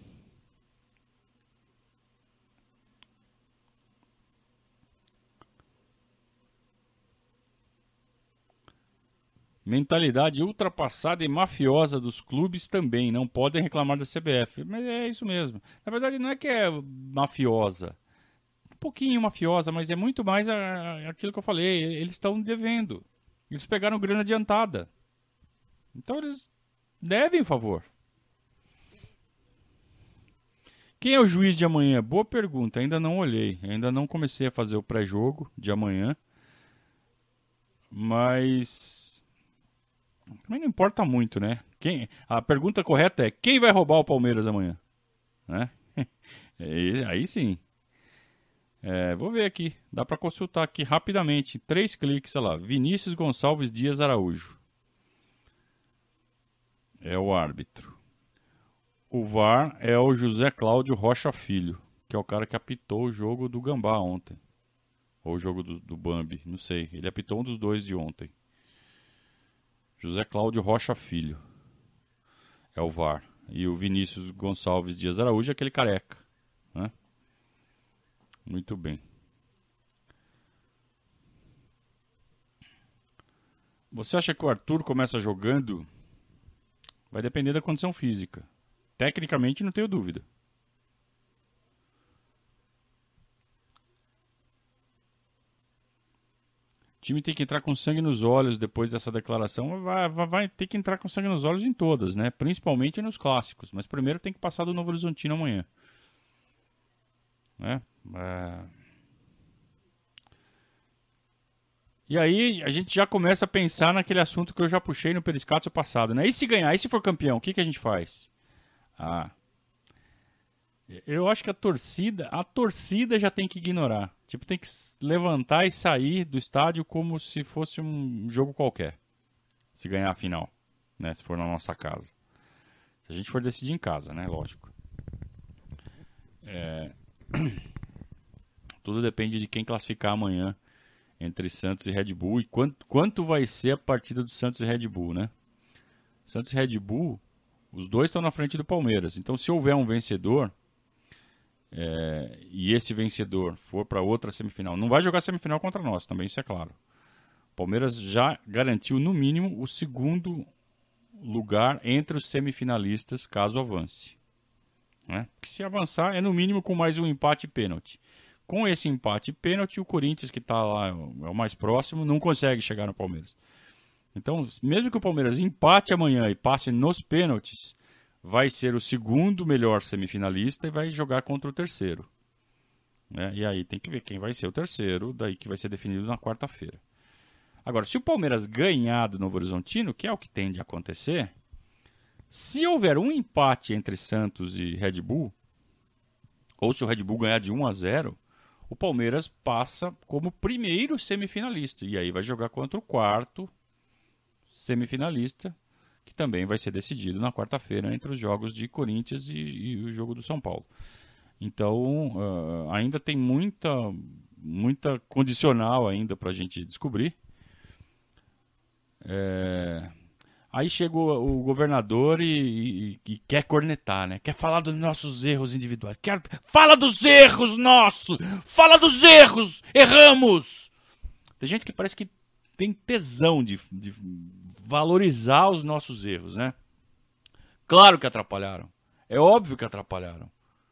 Mentalidade ultrapassada e mafiosa dos clubes também. Não podem reclamar da C B F. Mas é isso mesmo. Na verdade, não é que é mafiosa. Um pouquinho mafiosa, mas é muito mais a, a, aquilo que eu falei. Eles estão devendo. Eles pegaram grana adiantada. Então eles devem favor. Quem é o juiz de amanhã? Boa pergunta. Ainda não olhei. Ainda não comecei a fazer o pré-jogo de amanhã. Mas... Mas não importa muito, né? Quem, a pergunta correta é: quem vai roubar o Palmeiras amanhã? Né? É, aí sim. É, vou ver aqui. Dá para consultar aqui rapidamente. Três cliques, olha lá. Vinícius Gonçalves Dias Araújo. É o árbitro. O V A R é o José Cláudio Rocha Filho, que é o cara que apitou o jogo do Gambá ontem. Ou o jogo do, do Bambi, não sei. Ele apitou um dos dois de ontem. José Cláudio Rocha Filho é o V A R. E o Vinícius Gonçalves Dias Araújo é aquele careca, né? Muito bem. Você acha que o Arthur começa jogando? Vai depender da condição física. Tecnicamente, não tenho dúvida. O time tem que entrar com sangue nos olhos depois dessa declaração. Vai, vai, vai ter que entrar com sangue nos olhos em todas, né? Principalmente nos clássicos. Mas primeiro tem que passar do Novo Horizontino amanhã. Né? É... E aí a gente já começa a pensar naquele assunto que eu já puxei no Periscátio passado, né? E se ganhar? E se for campeão? O que, que a gente faz? Ah... Eu acho que a torcida, a torcida já tem que ignorar. Tipo, tem que levantar e sair do estádio como se fosse um jogo qualquer. Se ganhar a final, né? Se for na nossa casa. Se a gente for decidir em casa, né? Lógico. É... Tudo depende de quem classificar amanhã entre Santos e Red Bull. E quanto, quanto vai ser a partida do Santos e Red Bull, né? Santos e Red Bull, os dois estão na frente do Palmeiras. Então, se houver um vencedor... É, e esse vencedor for para outra semifinal, não vai jogar semifinal contra nós, também isso é claro. O Palmeiras já garantiu no mínimo o segundo lugar entre os semifinalistas, caso avance, né? Porque se avançar é no mínimo com mais um empate e pênalti. Com esse empate e pênalti, o Corinthians, que está lá, é o mais próximo, não consegue chegar no Palmeiras. Então, mesmo que o Palmeiras empate amanhã e passe nos pênaltis, vai ser o segundo melhor semifinalista e vai jogar contra o terceiro. Né? E aí tem que ver quem vai ser o terceiro, daí que vai ser definido na quarta-feira. Agora, se o Palmeiras ganhar do Novo Horizontino, que é o que tende a acontecer, se houver um empate entre Santos e Red Bull, ou se o Red Bull ganhar de um a zero, o Palmeiras passa como primeiro semifinalista. E aí vai jogar contra o quarto semifinalista, que também vai ser decidido na quarta-feira entre os jogos de Corinthians e, e o jogo do São Paulo. Então, uh, ainda tem muita, muita condicional ainda para a gente descobrir. É... Aí chega o, o governador e, e, e quer cornetar, né? Quer falar dos nossos erros individuais. Quer... Fala dos erros nossos! Fala dos erros! Erramos! Tem gente que parece que tem tesão de... de valorizar os nossos erros, né? Claro que atrapalharam. É óbvio que atrapalharam.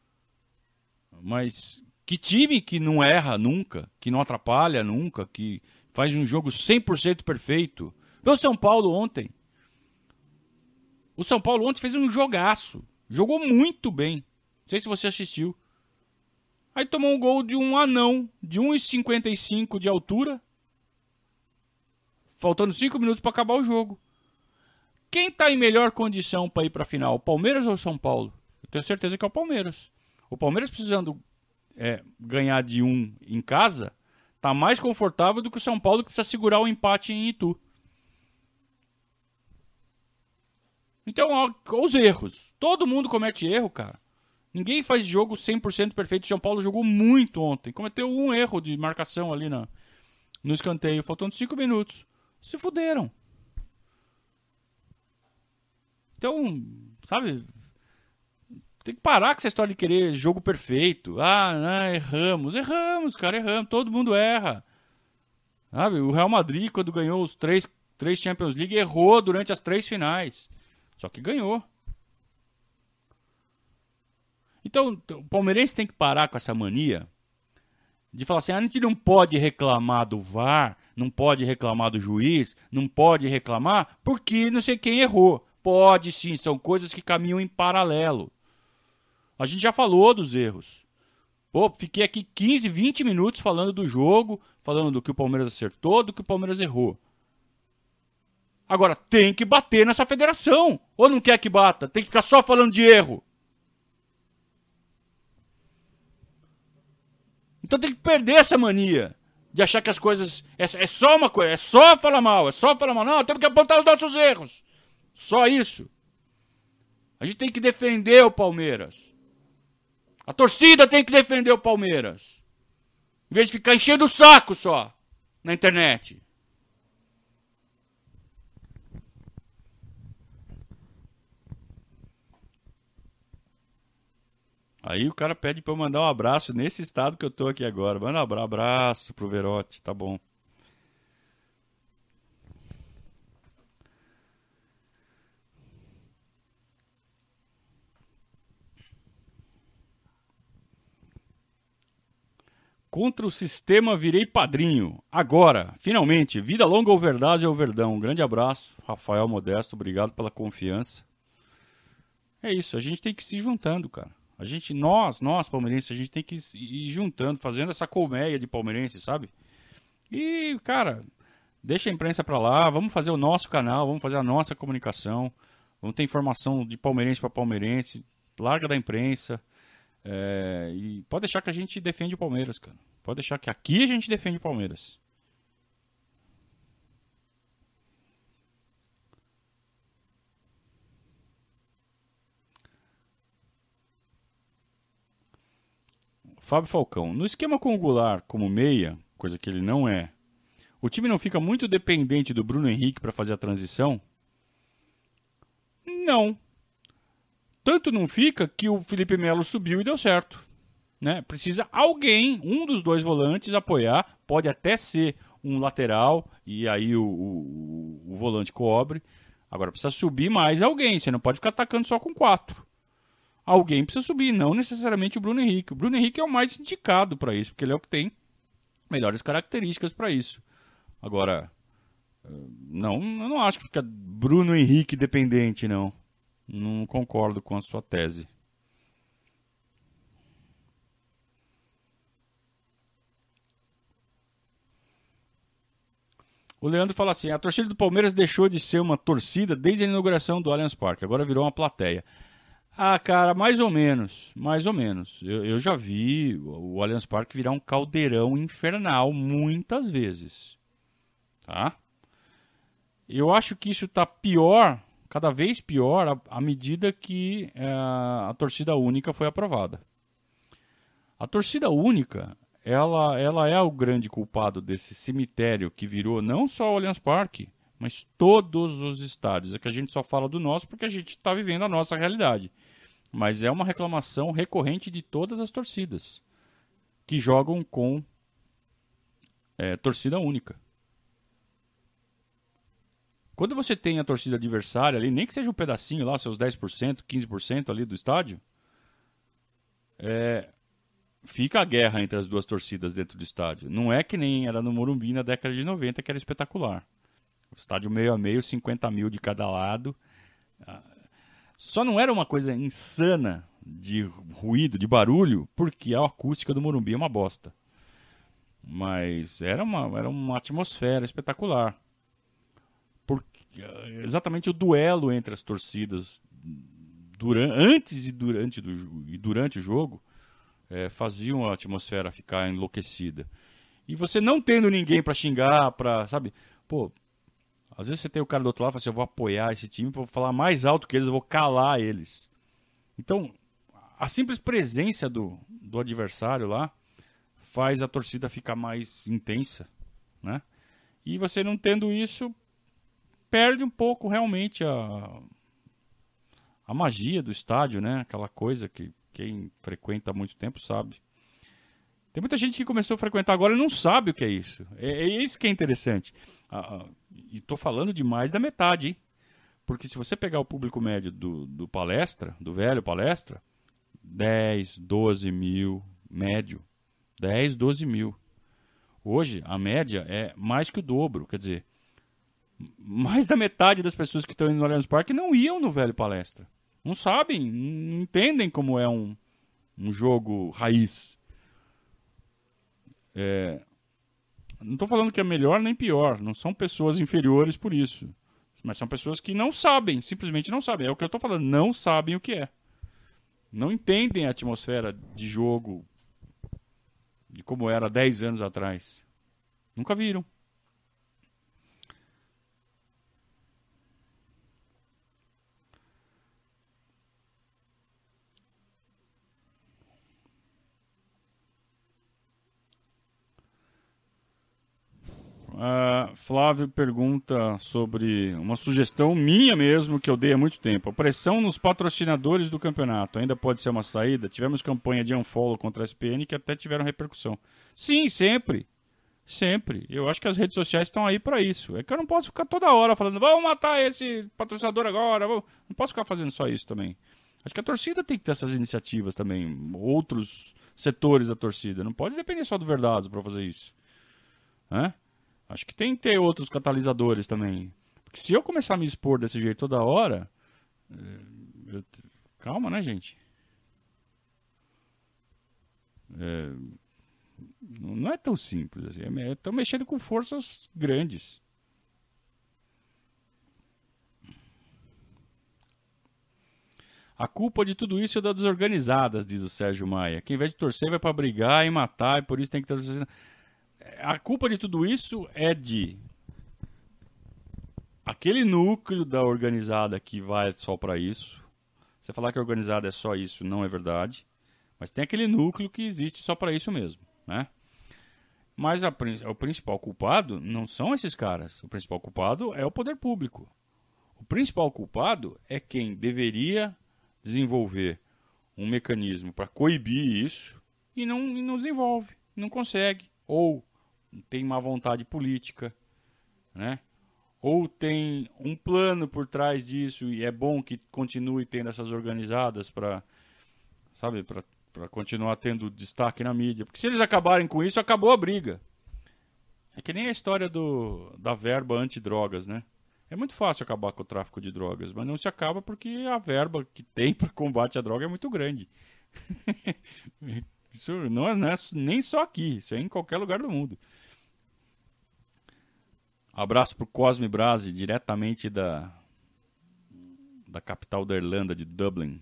Mas que time que não erra nunca, que não atrapalha nunca, que faz um jogo cem por cento perfeito? Vê o São Paulo ontem. O São Paulo ontem fez um jogaço. Jogou muito bem. Não sei se você assistiu. Aí tomou um gol de um anão de um e cinquenta e cinco de altura. Faltando cinco minutos para acabar o jogo. Quem está em melhor condição para ir para a final? O Palmeiras ou o São Paulo? Eu tenho certeza que é o Palmeiras. O Palmeiras precisando é, ganhar de um em casa, está mais confortável do que o São Paulo, que precisa segurar o empate em Itu. Então, ó, os erros. Todo mundo comete erro, cara. Ninguém faz jogo cem por cento perfeito. O São Paulo jogou muito ontem. Cometeu um erro de marcação ali na, no escanteio, faltando cinco minutos. Se fuderam. Então, sabe? Tem que parar com essa história de querer jogo perfeito. Ah, não, erramos. Erramos, cara, erramos. Todo mundo erra. Sabe? O Real Madrid, quando ganhou os três, três Champions League, errou durante as três finais. Só que ganhou. Então, o palmeirense tem que parar com essa mania de falar assim, ah, a gente não pode reclamar do V A R, não pode reclamar do juiz, não pode reclamar porque não sei quem errou. Pode sim, são coisas que caminham em paralelo. A gente já falou dos erros. Pô, fiquei aqui quinze, vinte minutos falando do jogo, falando do que o Palmeiras acertou, do que o Palmeiras errou. Agora, tem que bater nessa federação. Ou não quer que bata? Tem que ficar só falando de erro. Então tem que perder essa mania de achar que as coisas... É, é só uma coisa, é só falar mal, é só falar mal. Não, temos que apontar os nossos erros. Só isso. A gente tem que defender o Palmeiras. A torcida tem que defender o Palmeiras. Em vez de ficar enchendo o saco só na internet. Aí o cara pede pra eu mandar um abraço nesse estado que eu tô aqui agora. Manda um abraço pro Verotti, tá bom. Contra o sistema virei padrinho. Agora, finalmente, vida longa ou verdade ao Verdão. Um grande abraço, Rafael Modesto, obrigado pela confiança. É isso, a gente tem que ir se juntando, cara. A gente, nós, nós palmeirenses, a gente tem que ir juntando, fazendo essa colmeia de palmeirenses, sabe? E, cara, deixa a imprensa pra lá, vamos fazer o nosso canal, vamos fazer a nossa comunicação, vamos ter informação de palmeirense para palmeirense, larga da imprensa. É, e pode deixar que a gente defende o Palmeiras, cara. Pode deixar que aqui a gente defende o Palmeiras. Fábio Falcão. No esquema com o Goulart como meia, coisa que ele não é, o time não fica muito dependente do Bruno Henrique para fazer a transição? Não. Tanto não fica que o Felipe Melo subiu e deu certo. Né? Precisa alguém, um dos dois volantes, apoiar. Pode até ser um lateral e aí o, o, o volante cobre. Agora precisa subir mais alguém. Você não pode ficar atacando só com quatro. Alguém precisa subir, não necessariamente o Bruno Henrique. O Bruno Henrique é o mais indicado para isso, porque ele é o que tem melhores características para isso. Agora, não, eu não acho que fica Bruno Henrique dependente, não. Não concordo com a sua tese. O Leandro fala assim, a torcida do Palmeiras deixou de ser uma torcida desde a inauguração do Allianz Parque, agora virou uma plateia. Ah, cara, mais ou menos, mais ou menos. Eu, eu já vi o, o Allianz Parque virar um caldeirão infernal muitas vezes. Tá? Eu acho que isso está pior, cada vez pior, à, à medida que é, a torcida única foi aprovada. A torcida única, ela, ela é o grande culpado desse cemitério que virou não só o Allianz Parque, mas todos os estádios. É que a gente só fala do nosso porque a gente está vivendo a nossa realidade. Mas é uma reclamação recorrente de todas as torcidas que jogam com é, torcida única. Quando você tem a torcida adversária ali, nem que seja um pedacinho lá, seus dez por cento, quinze por cento ali do estádio, é, fica a guerra entre as duas torcidas dentro do estádio. Não é que nem era no Morumbi na década de noventa, que era espetacular. O estádio meio a meio, cinquenta mil de cada lado. Só não era uma coisa insana de ruído, de barulho, porque a acústica do Morumbi é uma bosta. Mas era uma, era uma atmosfera espetacular. Porque, exatamente o duelo entre as torcidas durante, antes e durante, do, e durante o jogo é, faziam a atmosfera ficar enlouquecida. E você não tendo ninguém para xingar, para, sabe, pô, às vezes você tem o cara do outro lado e fala assim, eu vou apoiar esse time, vou falar mais alto que eles, eu vou calar eles. Então, a simples presença do, do adversário lá faz a torcida ficar mais intensa, né? E você não tendo isso, perde um pouco realmente a, a magia do estádio, né? Aquela coisa que quem frequenta há muito tempo sabe. Tem muita gente que começou a frequentar agora e não sabe o que é isso. É, é isso que é interessante. Ah, ah, e estou falando de mais da metade, hein? Porque se você pegar o público médio do, do palestra, do velho palestra, dez, doze mil, médio. dez, doze mil. Hoje, a média é mais que o dobro. Quer dizer, mais da metade das pessoas que estão indo no Allianz Parque não iam no velho palestra. Não sabem, não entendem como é um, um jogo raiz. É, não estou falando que é melhor nem pior. Não são pessoas inferiores por isso. Mas são pessoas que não sabem, simplesmente não sabem. É o que eu estou falando, não sabem o que é. Não entendem a atmosfera de jogo de como era dez anos atrás. Nunca viram. Uh, Flávio pergunta sobre uma sugestão minha mesmo que eu dei há muito tempo. A pressão nos patrocinadores do campeonato ainda pode ser uma saída? Tivemos campanha de unfollow contra a S P N que até tiveram repercussão. Sim, sempre. Sempre. Eu acho que as redes sociais estão aí para isso. É que eu não posso ficar toda hora falando, vamos matar esse patrocinador agora. Vamos... Não posso ficar fazendo só isso também. Acho que a torcida tem que ter essas iniciativas também. Outros setores da torcida. Não pode depender só do Verdazo para fazer isso. Né? Acho que tem que ter outros catalisadores também. Porque se eu começar a me expor desse jeito toda hora... Eu... Calma, né, gente? É... Não é tão simples assim. Estão mexendo com forças grandes. A culpa de tudo isso é das desorganizadas, diz o Sérgio Maia. Quem vai de torcer vai para brigar e matar, e por isso tem que torcer. A culpa de tudo isso é de aquele núcleo da organizada que vai só para isso. Você falar que a organizada é só isso, não é verdade. Mas tem aquele núcleo que existe só para isso mesmo, né? Mas a, o principal culpado não são esses caras. O principal culpado é o poder público. O principal culpado é quem deveria desenvolver um mecanismo para coibir isso e não, e não desenvolve, não consegue. Ou tem má vontade política, né? Ou tem um plano por trás disso e é bom que continue tendo essas organizadas para, sabe, para para continuar tendo destaque na mídia. Porque se eles acabarem com isso, acabou a briga. É que nem a história do, da verba antidrogas, né? É muito fácil acabar com o tráfico de drogas, mas não se acaba porque a verba que tem para combate à droga é muito grande. Isso não é, não é nem só aqui, isso é em qualquer lugar do mundo. Abraço pro Cosme Brasi, diretamente da, da capital da Irlanda, de Dublin.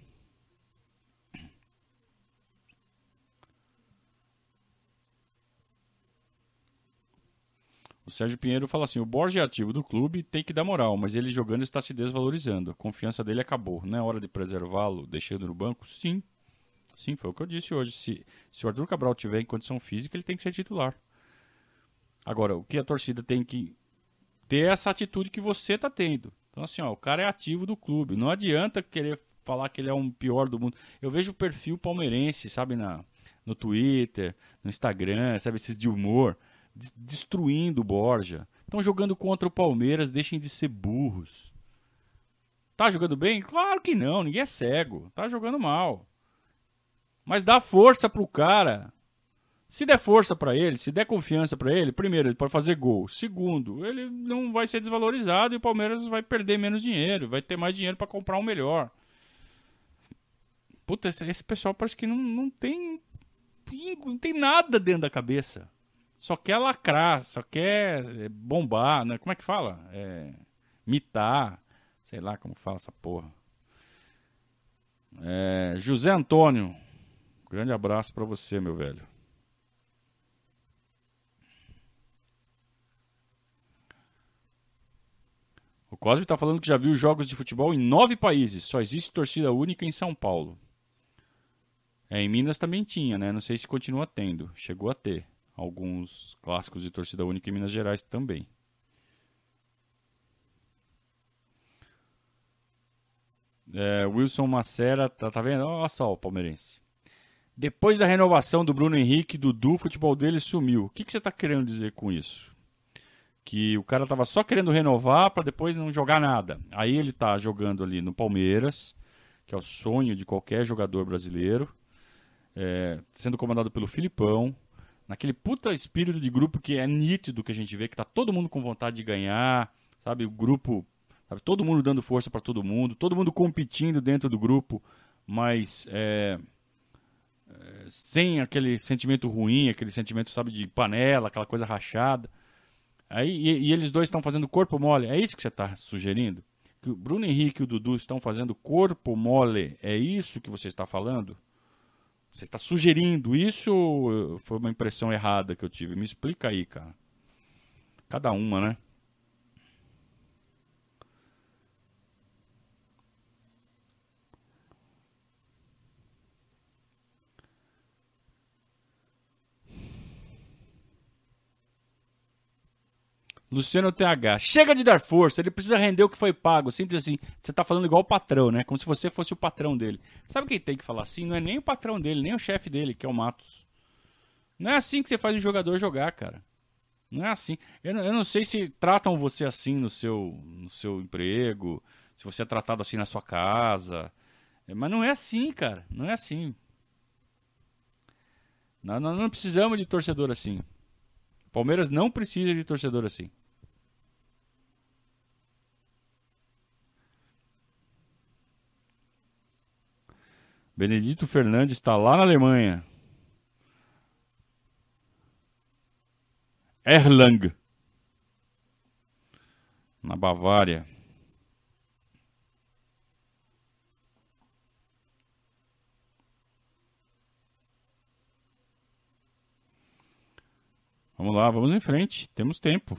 O Sérgio Pinheiro fala assim, o Borja é ativo do clube, tem que dar moral, mas ele jogando está se desvalorizando. A confiança dele acabou. Não é hora de preservá-lo, deixando no banco? Sim. Sim, foi o que eu disse hoje. Se, se o Arthur Cabral tiver em condição física, ele tem que ser titular. Agora, o que a torcida tem que ter é essa atitude que você está tendo. Então, assim, ó, o cara é ativo do clube. Não adianta querer falar que ele é um pior do mundo. Eu vejo o perfil palmeirense, sabe, na, no Twitter, no Instagram, sabe, esses de humor, destruindo o Borja. Estão jogando contra o Palmeiras, deixem de ser burros. Tá jogando bem? Claro que não, ninguém é cego. Tá jogando mal. Mas dá força pro cara. Se der força para ele, se der confiança para ele, primeiro, ele pode fazer gol. Segundo, ele não vai ser desvalorizado e o Palmeiras vai perder menos dinheiro, vai ter mais dinheiro para comprar um melhor. Puta, esse pessoal parece que não, não tem pingo, não tem nada dentro da cabeça. Só quer lacrar, só quer bombar, né? Como é que fala? É, mitar, sei lá como fala essa porra. É, José Antônio, grande abraço para você, meu velho. O Cosme está falando que já viu jogos de futebol em nove países. Só existe torcida única em São Paulo. É, em Minas também tinha, né? Não sei se continua tendo. Chegou a ter alguns clássicos de torcida única em Minas Gerais também. É, Wilson Macera, tá, tá vendo? Olha só o palmeirense. Depois da renovação do Bruno Henrique, Dudu, o futebol dele sumiu. O que, que você está querendo dizer com isso? Que o cara tava só querendo renovar para depois não jogar nada. Aí ele tá jogando ali no Palmeiras, que é o sonho de qualquer jogador brasileiro, é, sendo comandado pelo Filipão, naquele puta espírito de grupo que é nítido, que a gente vê que tá todo mundo com vontade de ganhar, sabe? O grupo, sabe? Todo mundo dando força para todo mundo, todo mundo competindo dentro do grupo, mas é, é, sem aquele sentimento ruim, aquele sentimento, sabe, de panela, aquela coisa rachada. Aí, e, e eles dois estão fazendo corpo mole. É isso que você está sugerindo? Que o Bruno Henrique e o Dudu estão fazendo corpo mole. É isso que você está falando? Você está sugerindo isso ou foi uma impressão errada que eu tive? Me explica aí, cara. Cada uma, né? Luciano T H. Chega de dar força, ele precisa render o que foi pago. Simples assim. Você tá falando igual o patrão, né? Como se você fosse o patrão dele. Sabe quem tem que falar assim? Não é nem o patrão dele, nem o chefe dele, que é o Matos. Não é assim que você faz o jogador jogar, cara. Não é assim. Eu não, eu não sei se tratam você assim no seu, no seu emprego, se você é tratado assim na sua casa. É, mas não é assim, cara. Não é assim. Nós, nós não precisamos de torcedor assim. Palmeiras não precisa de torcedor assim. Benedito Fernandes está lá na Alemanha. Erlang, na Bavária. Vamos lá, vamos em frente. Temos tempo.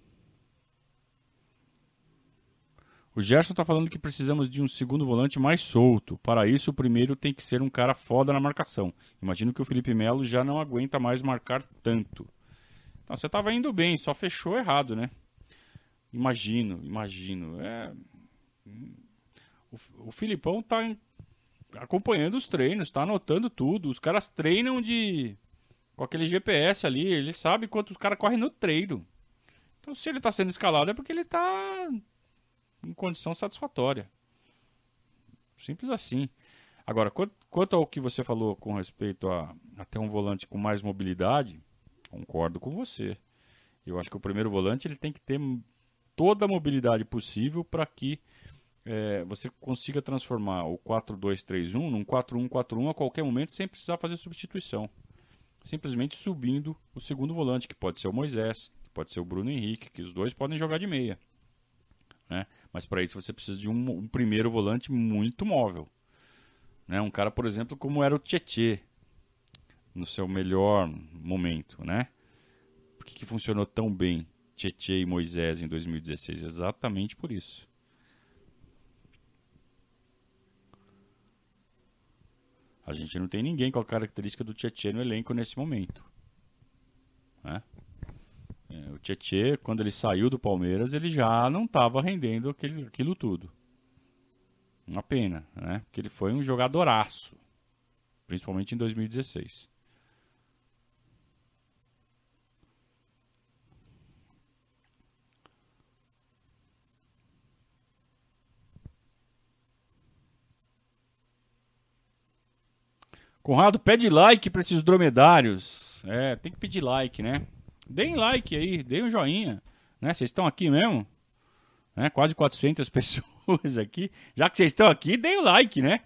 O Gerson está falando que precisamos de um segundo volante mais solto. Para isso, o primeiro tem que ser um cara foda na marcação. Imagino que o Felipe Melo já não aguenta mais marcar tanto. Então, você estava indo bem, só fechou errado, né? Imagino, imagino. É... O, o Filipão está acompanhando os treinos, está anotando tudo. Os caras treinam de com aquele G P S ali, ele sabe quanto os caras correm no treino. Então, se ele está sendo escalado é porque ele está em condição satisfatória. Simples assim. Agora, quanto ao que você falou com respeito a, a ter um volante com mais mobilidade, concordo com você. Eu acho que o primeiro volante ele tem que ter toda a mobilidade possível para que é, você consiga transformar o quatro dois três um num quatro um quatro um a qualquer momento sem precisar fazer substituição. Simplesmente subindo o segundo volante, que pode ser o Moisés, que pode ser o Bruno Henrique, que os dois podem jogar de meia. Né? Mas para isso você precisa de um, um primeiro volante muito móvel. Né? Um cara, por exemplo, como era o Tietê, no seu melhor momento. Né? Por que, que funcionou tão bem Tietê e Moisés em dois mil e dezesseis? Exatamente por isso. A gente não tem ninguém com a característica do Tietê no elenco nesse momento. Né? É, o Tietê, quando ele saiu do Palmeiras, ele já não estava rendendo aquele, aquilo tudo. Uma pena, né? Porque ele foi um jogadoraço, principalmente em dois mil e dezesseis. Conrado, pede like para esses dromedários. É, tem que pedir like, né? Deem like aí, deem um joinha. Né? Vocês estão aqui mesmo? Né? Quase quatrocentas pessoas aqui. Já que vocês estão aqui, deem o like, né?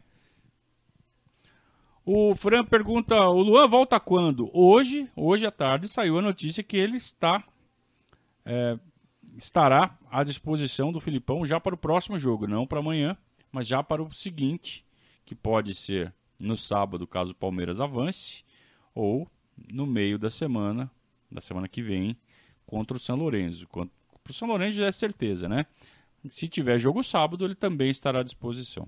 O Fran pergunta, o Luan volta quando? Hoje, hoje à tarde, saiu a notícia que ele está é, estará à disposição do Filipão já para o próximo jogo. Não para amanhã, mas já para o seguinte, que pode ser no sábado, caso o Palmeiras avance, ou no meio da semana, da semana que vem, contra o São Lourenço. Para o São Lourenço já é certeza, né? Se tiver jogo sábado, ele também estará à disposição.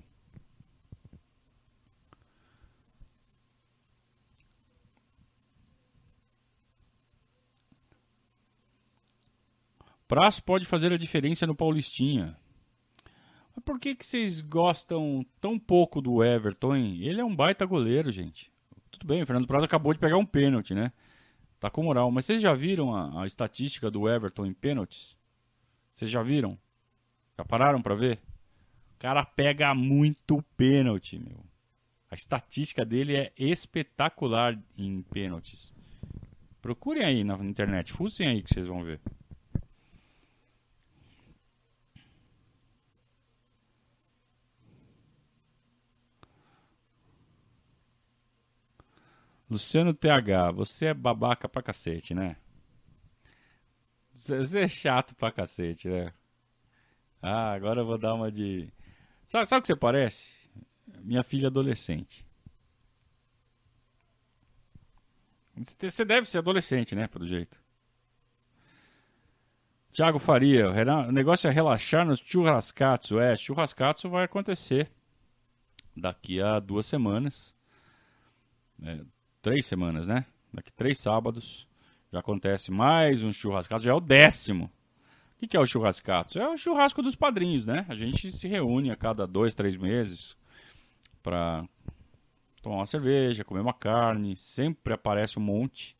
Praz pode fazer a diferença no Paulistinha. por que, que vocês gostam tão pouco do Everton, hein? Ele é um baita goleiro, gente. Tudo bem, o Fernando Prado acabou de pegar um pênalti, né? Tá com moral. Mas vocês já viram a, a estatística do Everton em pênaltis? Vocês já viram? Já pararam pra ver? O cara pega muito pênalti, meu. A estatística dele é espetacular em pênaltis. Procurem aí na internet, fucem aí que vocês vão ver. Luciano T H, você é babaca pra cacete, né? Você é chato pra cacete, né? Ah, agora eu vou dar uma de... Sabe, sabe o que você parece? Minha filha adolescente. Você deve ser adolescente, né? Pelo jeito. Thiago Faria, o negócio é relaxar nos churrascatsu. É, churrascatsu vai acontecer daqui a duas semanas. É, três semanas, né? Daqui três sábados já acontece mais um churrascatsu. Já é o décimo. O que é o churrascatsu? É o churrasco dos padrinhos, né? A gente se reúne a cada dois, três meses pra tomar uma cerveja, comer uma carne. Sempre aparece um monte.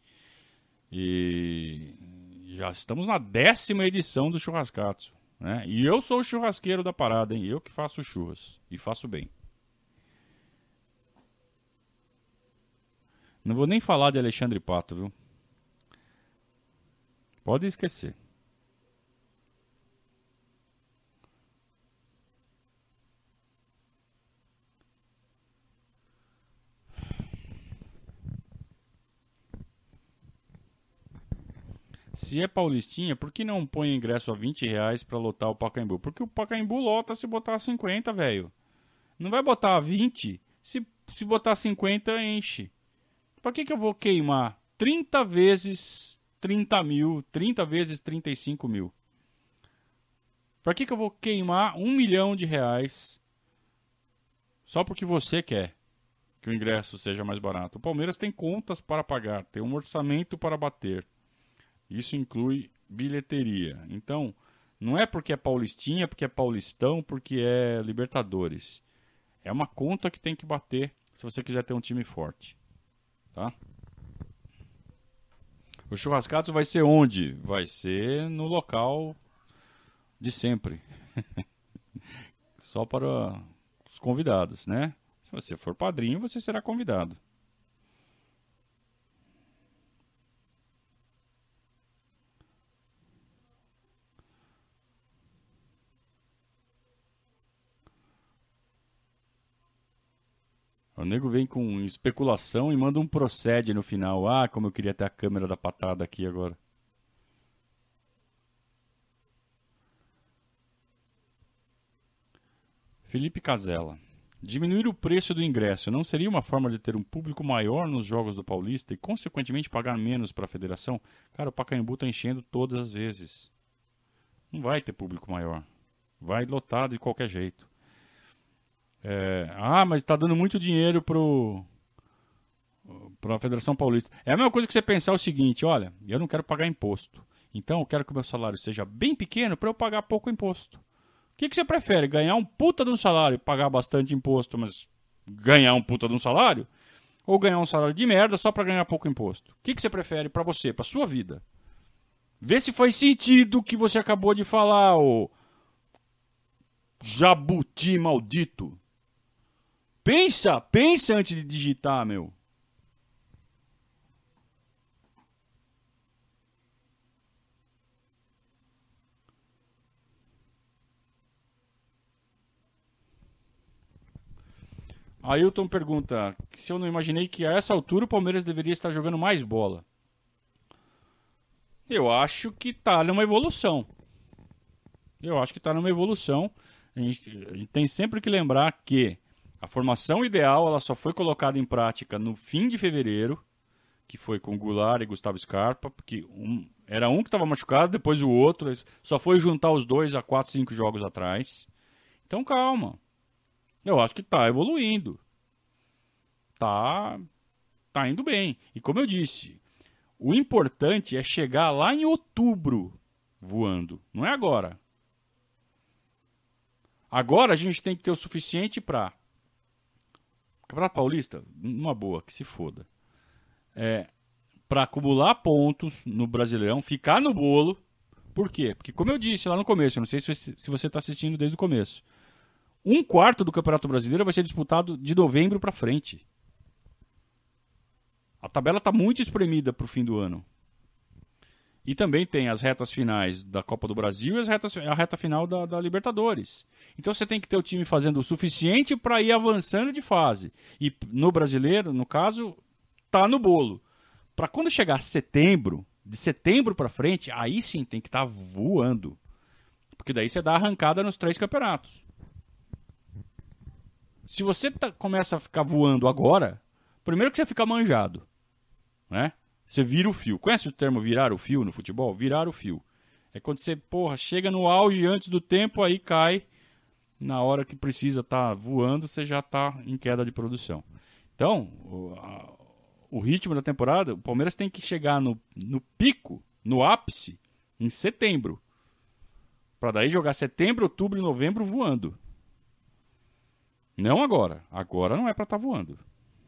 E já estamos na décima edição do churrascatsu, né? E eu sou o churrasqueiro da parada, hein? Eu que faço churras. E faço bem. Não vou nem falar de Alexandre Pato, viu? Pode esquecer. Se é paulistinha, por que não põe ingresso a vinte reais pra lotar o Pacaembu? Porque o Pacaembu lota se botar cinquenta, velho. Não vai botar a vinte, se, se botar cinquenta, enche. Pra que que eu vou queimar trinta vezes trinta mil, trinta vezes trinta e cinco mil? Pra que que eu vou queimar um milhão de reais só porque você quer que o ingresso seja mais barato? O Palmeiras tem contas para pagar, tem um orçamento para bater. Isso inclui bilheteria. Então, não é porque é paulistinha, porque é paulistão, porque é Libertadores. É uma conta que tem que bater se você quiser ter um time forte. Tá? O churrascado vai ser onde? Vai ser no local de sempre. Só para os convidados, né? Se você for padrinho, você será convidado. O nego vem com especulação e manda um procede no final. Ah, como eu queria ter a câmera da patada aqui agora. Felipe Casella. Diminuir o preço do ingresso não seria uma forma de ter um público maior nos Jogos do Paulista e, consequentemente, pagar menos para a federação? Cara, o Pacaembu está enchendo todas as vezes. Não vai ter público maior. Vai lotado de qualquer jeito. É, ah, mas está dando muito dinheiro pro para a Federação Paulista. É a mesma coisa que você pensar o seguinte, olha, eu não quero pagar imposto. Então eu quero que o meu salário seja bem pequeno para eu pagar pouco imposto. O que, que você prefere? Ganhar um puta de um salário e pagar bastante imposto, mas ganhar um puta de um salário? Ou ganhar um salário de merda só para ganhar pouco imposto? O que, que você prefere para você, para sua vida? Vê se faz sentido o que você acabou de falar, ô jabuti maldito. Pensa, pensa antes de digitar, meu. Ailton pergunta se eu não imaginei que a essa altura o Palmeiras deveria estar jogando mais bola. Eu acho que tá numa evolução. Eu acho que tá numa evolução. A gente, a gente tem sempre que lembrar que a formação ideal ela só foi colocada em prática no fim de fevereiro, que foi com Goulart e Gustavo Scarpa, porque um, era um que estava machucado, depois o outro, só foi juntar os dois há quatro, cinco jogos atrás. Então calma. Eu acho que tá evoluindo. Tá, tá indo bem. E como eu disse, o importante é chegar lá em outubro voando, não é agora. Agora a gente tem que ter o suficiente para... Campeonato Paulista, uma boa, que se foda. É, para acumular pontos no Brasileirão, ficar no bolo. Por quê? Porque, como eu disse lá no começo, eu não sei se você está assistindo desde o começo, um quarto do Campeonato Brasileiro vai ser disputado de novembro para frente. A tabela está muito espremida para o fim do ano. E também tem as retas finais da Copa do Brasil e as retas, a reta final da, da Libertadores. Então você tem que ter o time fazendo o suficiente para ir avançando de fase. E no Brasileiro, no caso, tá no bolo. Para quando chegar setembro, de setembro para frente, aí sim tem que estar tá voando. Porque daí você dá arrancada nos três campeonatos. Se você tá, começa a ficar voando agora, primeiro que você fica manjado, né? Você vira o fio. Conhece o termo virar o fio no futebol? Virar o fio. É quando você, porra, chega no auge antes do tempo, aí cai. Na hora que precisa estar tá voando, você já está em queda de produção. Então, o, a, o ritmo da temporada, o Palmeiras tem que chegar no, no pico, no ápice, em setembro. Para daí jogar setembro, outubro e novembro voando. Não agora. Agora não é para estar tá voando.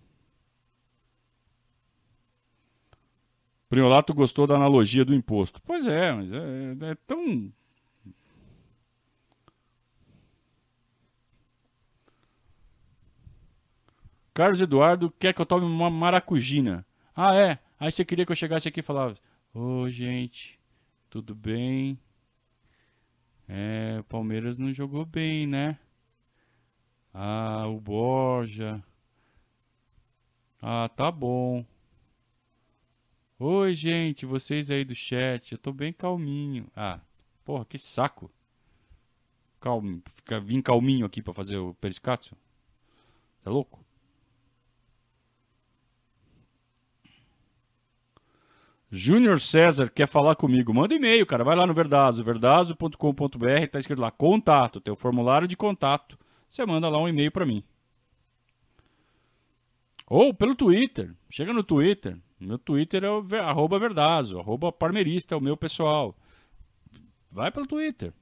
Priolato gostou da analogia do imposto. Pois é, mas é, é tão... Carlos Eduardo quer que eu tome uma maracujina. Ah, é? Aí você queria que eu chegasse aqui e falasse: ô, oh, gente, tudo bem? É, o Palmeiras não jogou bem, né? Ah, o Borja. Ah, tá bom. Oi, gente, vocês aí do chat. Eu tô bem calminho. Ah, porra, que saco. Calmo, fica, vim calminho aqui pra fazer o periscatio. É louco? Júnior César quer falar comigo. Manda e-mail, cara. Vai lá no Verdazo, verdazo ponto com ponto br. Tá escrito lá, contato. Tem o formulário de contato. Você manda lá um e-mail pra mim. Ou pelo Twitter. Chega no Twitter. Meu Twitter é o arroba Verdazo, arroba Parmeirista, é o meu pessoal. Vai pelo Twitter.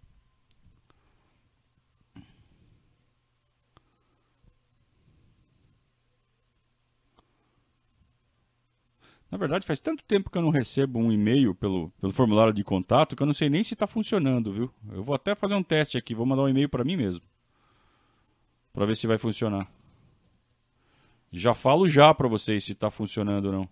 Na verdade, faz tanto tempo que eu não recebo um e-mail pelo, pelo formulário de contato que eu não sei nem se está funcionando, viu? Eu vou até fazer um teste aqui, vou mandar um e-mail para mim mesmo. Para ver se vai funcionar. Já falo já para vocês se está funcionando ou não.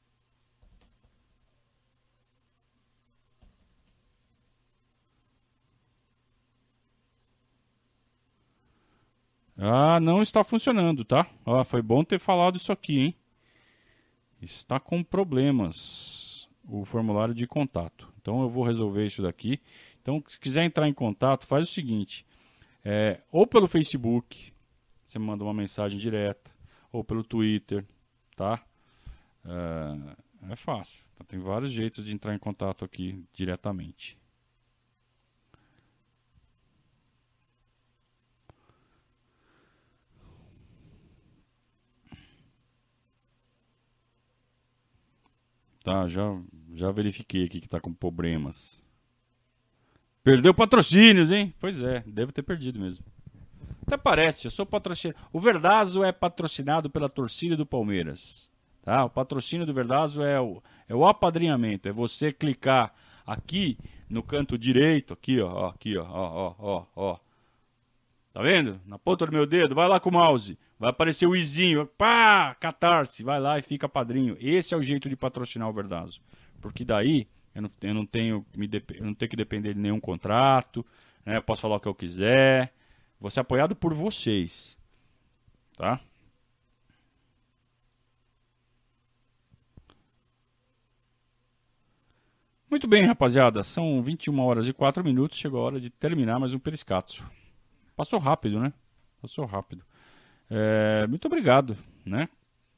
Ah, não está funcionando, tá? Ah, foi bom ter falado isso aqui, hein? Está com problemas o formulário de contato. Então eu vou resolver isso daqui. Então, se quiser entrar em contato, faz o seguinte. É, ou pelo Facebook, você manda uma mensagem direta, ou pelo Twitter, tá? É, é fácil. Então, tem vários jeitos de entrar em contato aqui diretamente. Tá, já, já verifiquei aqui que tá com problemas. Perdeu patrocínios, hein? Pois é, devo ter perdido mesmo. Até parece, eu sou patrocinado. O Verdazo é patrocinado pela torcida do Palmeiras. Tá? O patrocínio do Verdazo é o, é o apadrinhamento. É você clicar aqui no canto direito, aqui, ó, aqui, ó, ó, ó, ó. Tá vendo? Na ponta do meu dedo, vai lá com o mouse. Vai aparecer o izinho, pá, Catarse, vai lá e fica padrinho. Esse é o jeito de patrocinar o Verdazo. Porque daí eu não, eu não tenho me eu não tenho que depender de nenhum contrato, né? Eu posso falar o que eu quiser. Vou ser apoiado por vocês. Tá? Muito bem, rapaziada. São vinte e uma horas e quatro minutos. Chegou a hora de terminar mais um Periscatio. Passou rápido, né? Passou rápido. É, muito obrigado, né?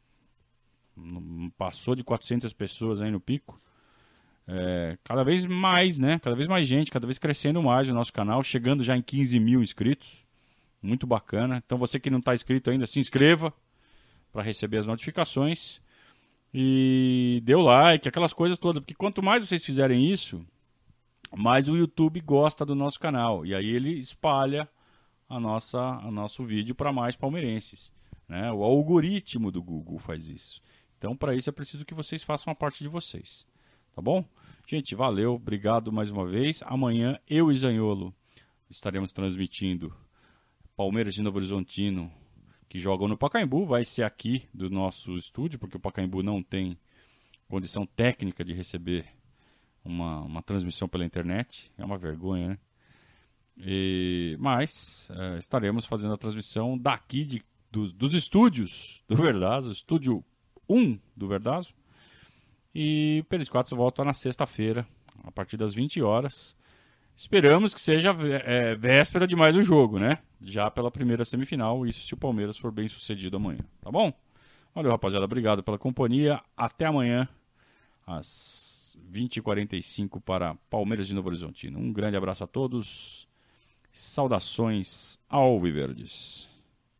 Passou de quatrocentas pessoas aí no pico. É, cada vez mais, né? Cada vez mais gente, cada vez crescendo mais o nosso canal, chegando já em quinze mil inscritos. Muito bacana. Então você que não está inscrito ainda, se inscreva para receber as notificações. E dê o like, aquelas coisas todas. Porque quanto mais vocês fizerem isso, mais o YouTube gosta do nosso canal. E aí ele espalha a nossa, a nosso vídeo para mais palmeirenses. Né? O algoritmo do Google faz isso. Então, para isso, é preciso que vocês façam a parte de vocês. Tá bom? Gente, valeu. Obrigado mais uma vez. Amanhã, eu e Zaniolo estaremos transmitindo Palmeiras de Novo Horizontino, que jogam no Pacaembu. Vai ser aqui do nosso estúdio, porque o Pacaembu não tem condição técnica de receber uma, uma transmissão pela internet. É uma vergonha, né? E, mas é, estaremos fazendo a transmissão daqui de, dos, dos estúdios do Verdazo, estúdio um do Verdazo. E o P N quatro volta na sexta-feira, a partir das vinte horas. Esperamos que seja é, véspera de mais um jogo, né? Já pela primeira semifinal, isso se o Palmeiras for bem sucedido amanhã, tá bom? Valeu, rapaziada, obrigado pela companhia. Até amanhã, às vinte e quarenta e cinco, para Palmeiras de Novo Horizontino. Um grande abraço a todos. Saudações alviverdes.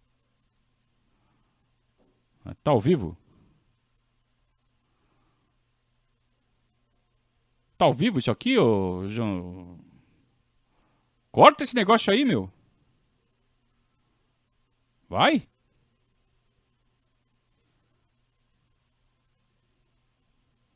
Tá ao vivo? Tá ao vivo isso aqui, ô João? Corta esse negócio aí, meu. Vai?